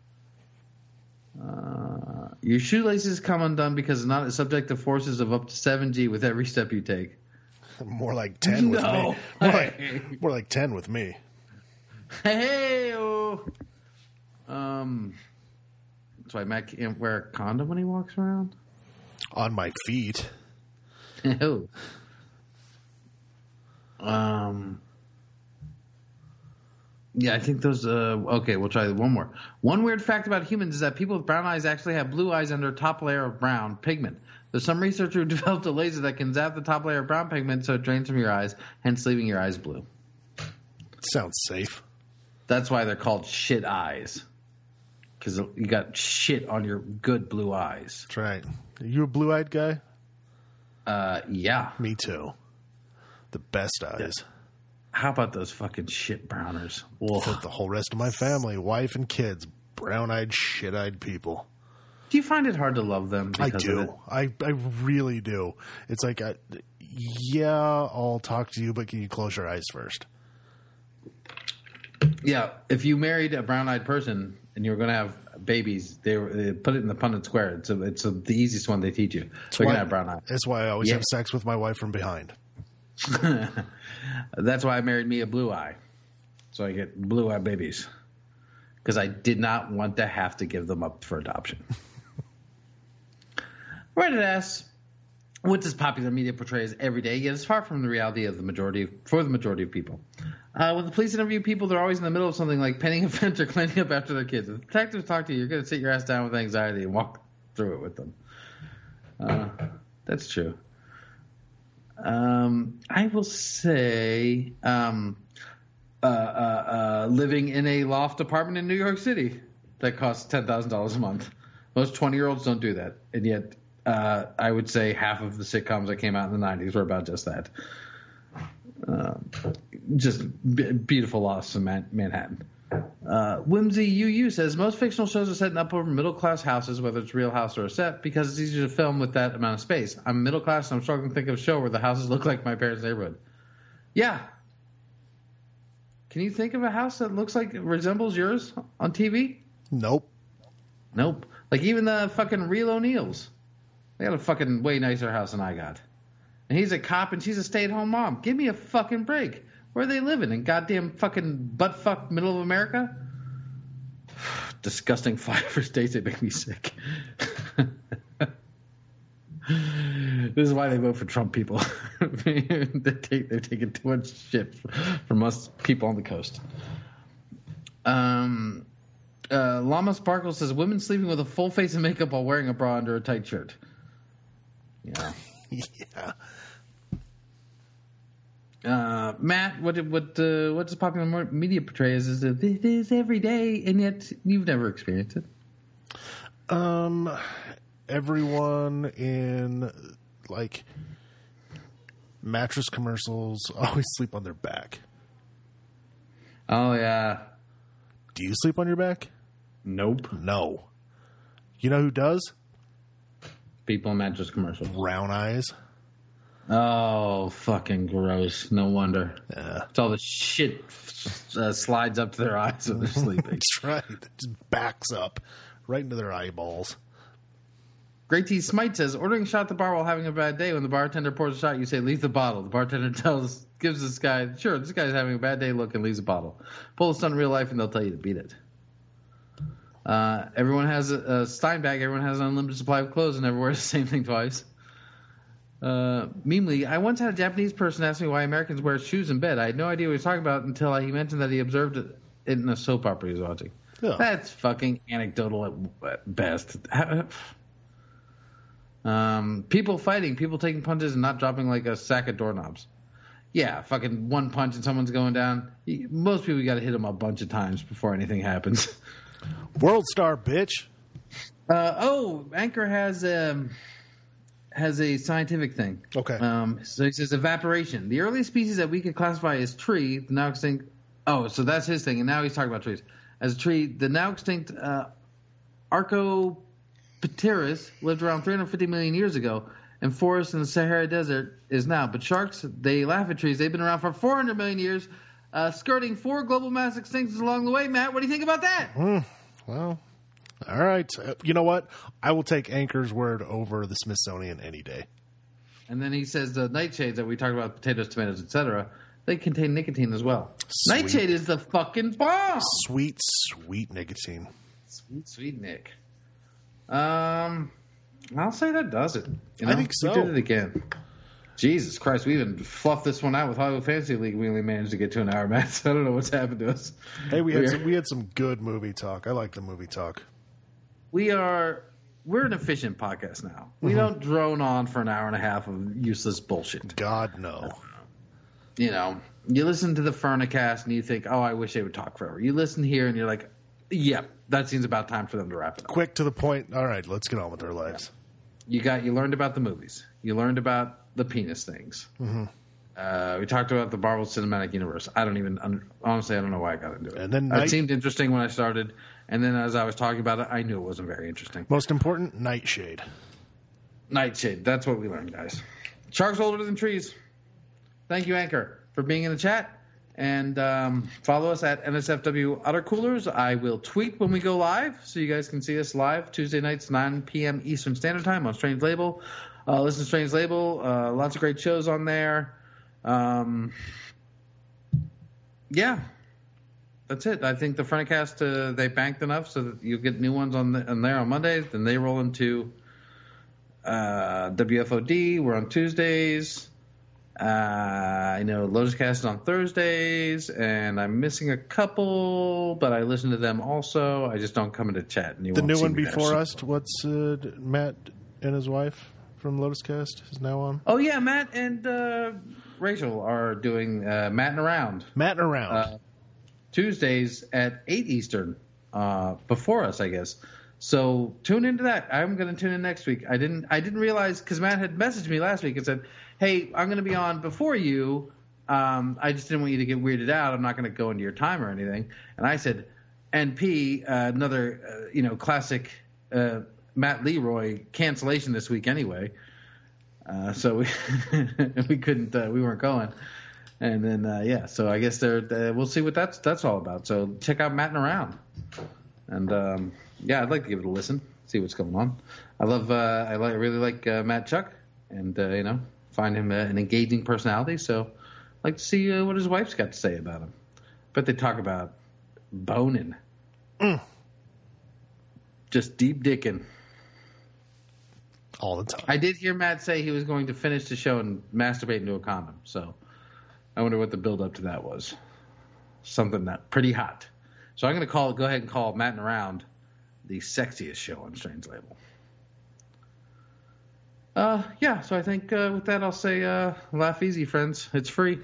Speaker 1: Your shoelaces come undone because it's not subject to forces of up to 7G with every step you take.
Speaker 2: More like 10 with me. More like 10 with me.
Speaker 1: Hey, that's why Matt can't wear a condom when he walks around.
Speaker 2: On my feet.
Speaker 1: Oh. Yeah, I think those. Okay, we'll try one more. One weird fact about humans is that people with brown eyes actually have blue eyes under a top layer of brown pigment. There's some researcher who developed a laser that can zap the top layer of brown pigment so it drains from your eyes, hence leaving your eyes blue.
Speaker 2: Sounds safe.
Speaker 1: That's why they're called shit eyes. Because you got shit on your good blue eyes.
Speaker 2: That's right. Are you a blue-eyed guy?
Speaker 1: Yeah.
Speaker 2: Me too. The best eyes.
Speaker 1: Yeah. How about those fucking shit browners?
Speaker 2: The whole rest of my family, wife and kids, brown-eyed, shit-eyed people.
Speaker 1: Do you find it hard to love them?
Speaker 2: I do. I really do. It's like, yeah, I'll talk to you, but can you close your eyes first?
Speaker 1: Yeah. If you married a brown-eyed person and you were going to have babies, they put it in the Punnett Square. It's the easiest one they teach you. So you're going to have brown eyes.
Speaker 2: That's why I always have sex with my wife from behind.
Speaker 1: That's why I married me a blue eye. So I get blue eye babies. Because I did not want to have to give them up for adoption. Reddit asks, what does popular media portrays every day, yet it's far from the reality of the majority of people. When the police interview people, they're always in the middle of something like painting a fence or cleaning up after their kids. If detectives talk to you, you're going to sit your ass down with anxiety and walk through it with them. That's true. I will say living in a loft apartment in New York City that costs $10,000 a month. Most 20-year-olds don't do that. And yet I would say half of the sitcoms that came out in the 90s were about just that. Just beautiful lofts in Manhattan. Whimsy UU says most fictional shows are set in upper middle-class houses, whether it's real house or a set, because it's easier to film with that amount of space. I'm middle class and I'm struggling to think of a show where the houses look like my parents' neighborhood. Yeah. Can you think of a house that resembles yours on TV?
Speaker 2: Nope.
Speaker 1: Like even the fucking Real O'Neills. They got a fucking way nicer house than I got. And he's a cop and she's a stay-at-home mom. Give me a fucking break. Where are they living? In goddamn fucking butt-fuck middle of America? Disgusting flyover states. They make me sick. This is why they vote for Trump people. They're taking too much shit from us people on the coast. Llama Sparkle says, women sleeping with a full face of makeup while wearing a bra under a tight shirt. Yeah.
Speaker 2: Yeah.
Speaker 1: Matt, what does popular media portray as that this is every day, and yet you've never experienced it?
Speaker 2: Everyone in like mattress commercials always sleep on their back.
Speaker 1: Oh yeah.
Speaker 2: Do you sleep on your back?
Speaker 1: Nope.
Speaker 2: No. You know who does?
Speaker 1: People in mattress commercials.
Speaker 2: Brown eyes.
Speaker 1: Oh, fucking gross. No wonder.
Speaker 2: Yeah.
Speaker 1: It's all the shit slides up to their eyes when they're sleeping.
Speaker 2: That's right. It just backs up right into their eyeballs.
Speaker 1: Great T Smite says, ordering a shot at the bar while having a bad day. When the bartender pours a shot, you say, leave the bottle. The bartender gives this guy, sure, this guy's having a bad day, look, and leaves a bottle. Pull this on in real life, and they'll tell you to beat it. Everyone has a Steinbach. Everyone has an unlimited supply of clothes and never wears the same thing twice. Memely, I once had a Japanese person ask me why Americans wear shoes in bed. I had no idea what he was talking about until he mentioned that he observed it in a soap opera he was watching.
Speaker 2: Yeah.
Speaker 1: That's fucking anecdotal at best. People fighting, people taking punches and not dropping like a sack of doorknobs. Yeah, fucking one punch and someone's going down. Most people, you got to hit them a bunch of times before anything happens.
Speaker 2: World Star, bitch.
Speaker 1: Anchor has a scientific thing.
Speaker 2: Okay.
Speaker 1: So he says evaporation. The earliest species that we could classify as tree, the now extinct. Oh, so that's his thing, and now he's talking about trees. As a tree, the now extinct Archaeopteryx lived around 350 million years ago, and forests in the Sahara Desert is now. But sharks, they laugh at trees. They've been around for 400 million years, skirting 4 global mass extinctions along the way. Matt, what do you think about that?
Speaker 2: Well, all right. You know what? I will take Anchor's word over the Smithsonian any day.
Speaker 1: And then he says the nightshades that we talked about, potatoes, tomatoes, etc., they contain nicotine as well.
Speaker 2: Sweet.
Speaker 1: Nightshade is the fucking bomb.
Speaker 2: Sweet, sweet nicotine.
Speaker 1: Sweet Nick. I'll say that does it. You know,
Speaker 2: I think so.
Speaker 1: We did it again. Jesus Christ, we even fluffed this one out with Hollywood Fantasy League. We only managed to get to an hour, Matt. So I don't know what's happened to us.
Speaker 2: Hey, we had some good movie talk. I like the movie talk.
Speaker 1: We're an efficient podcast now. We don't drone on for an hour and a half of useless bullshit.
Speaker 2: God, no.
Speaker 1: You know, you listen to the Furnicast and you think, oh, I wish they would talk forever. You listen here and you're like, yep, that seems about time for them to wrap it up.
Speaker 2: Quick to the point. All right, let's get on with our lives.
Speaker 1: You learned about the movies. You learned about the penis things. We talked about the Marvel Cinematic Universe. Honestly, I don't know why I got into it.
Speaker 2: And then
Speaker 1: it seemed interesting when I started, and then as I was talking about it, I knew it wasn't very interesting.
Speaker 2: Most important, Nightshade.
Speaker 1: Nightshade. That's what we learned, guys. Sharks older than trees. Thank you, Anchor, for being in the chat. And follow us at NSFW Utter Coolers. I will tweet when we go live, so you guys can see us live Tuesday nights, 9 p.m. Eastern Standard Time on Strange Label. Listen to Strange Label. Lots of great shows on there. Yeah, that's it. I think the Frontcast, they banked enough so that you'll get new ones on there on Mondays. Then they roll into WFOD. We're on Tuesdays. I know Lotus Cast is on Thursdays, and I'm missing a couple, but I listen to them also. I just don't come into chat. And
Speaker 2: the new one before us, what's Matt and his wife from Lotus Cast is now on?
Speaker 1: Oh, yeah, Matt and Rachel are doing Matt and Around.
Speaker 2: Matt and Around.
Speaker 1: Tuesdays at 8 Eastern before us, I guess. So tune into that. I'm going to tune in next week. I didn't realize, because Matt had messaged me last week and said, hey, I'm going to be on before you. I just didn't want you to get weirded out. I'm not going to go into your time or anything. And I said, NP, another classic Matt Leroy cancellation this week anyway. So we couldn't, we weren't going. And then, so I guess we'll see what that's all about. So check out Matt and Around. And, I'd like to give it a listen, see what's going on. I really like Matt Chuck, and, find him an engaging personality. So I'd like to see what his wife's got to say about him. But they talk about boning. Just deep dicking.
Speaker 2: all the time.
Speaker 1: I did hear Matt say he was going to finish the show and masturbate into a condom. So I wonder what the build up to that was. Something that pretty hot. So I'm going to go ahead and call Matt and Around the sexiest show on Strange Label. Yeah, so I think with that I'll say laugh easy, friends. It's free.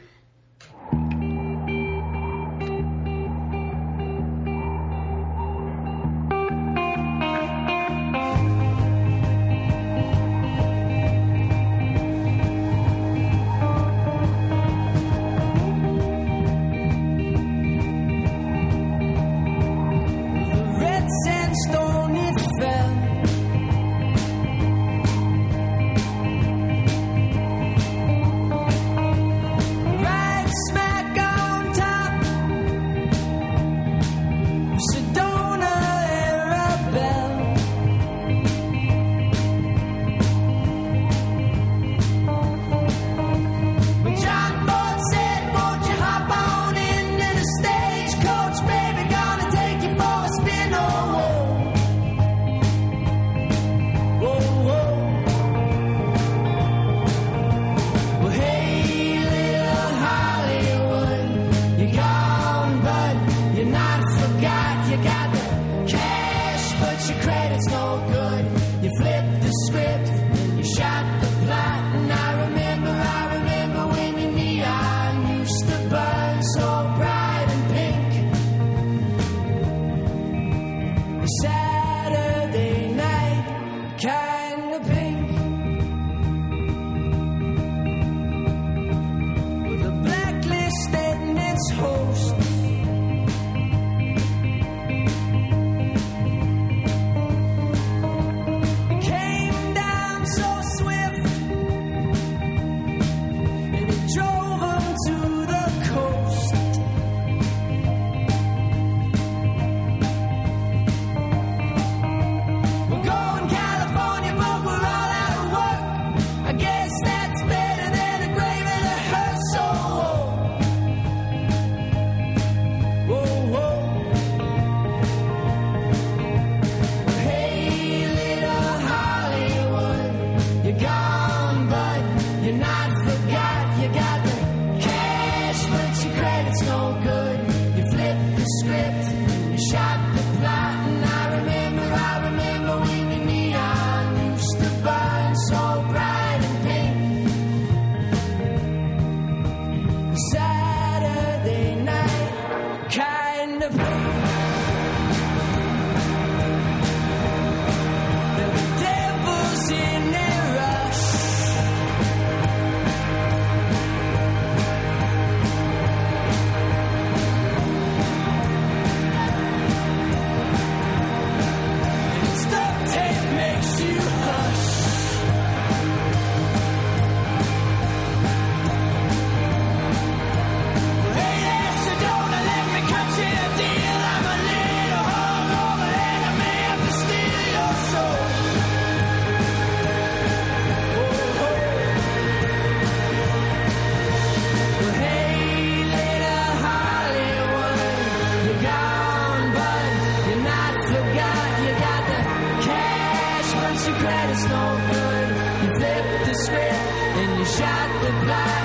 Speaker 3: Credit's no good. You flipped the script and you shot the blind.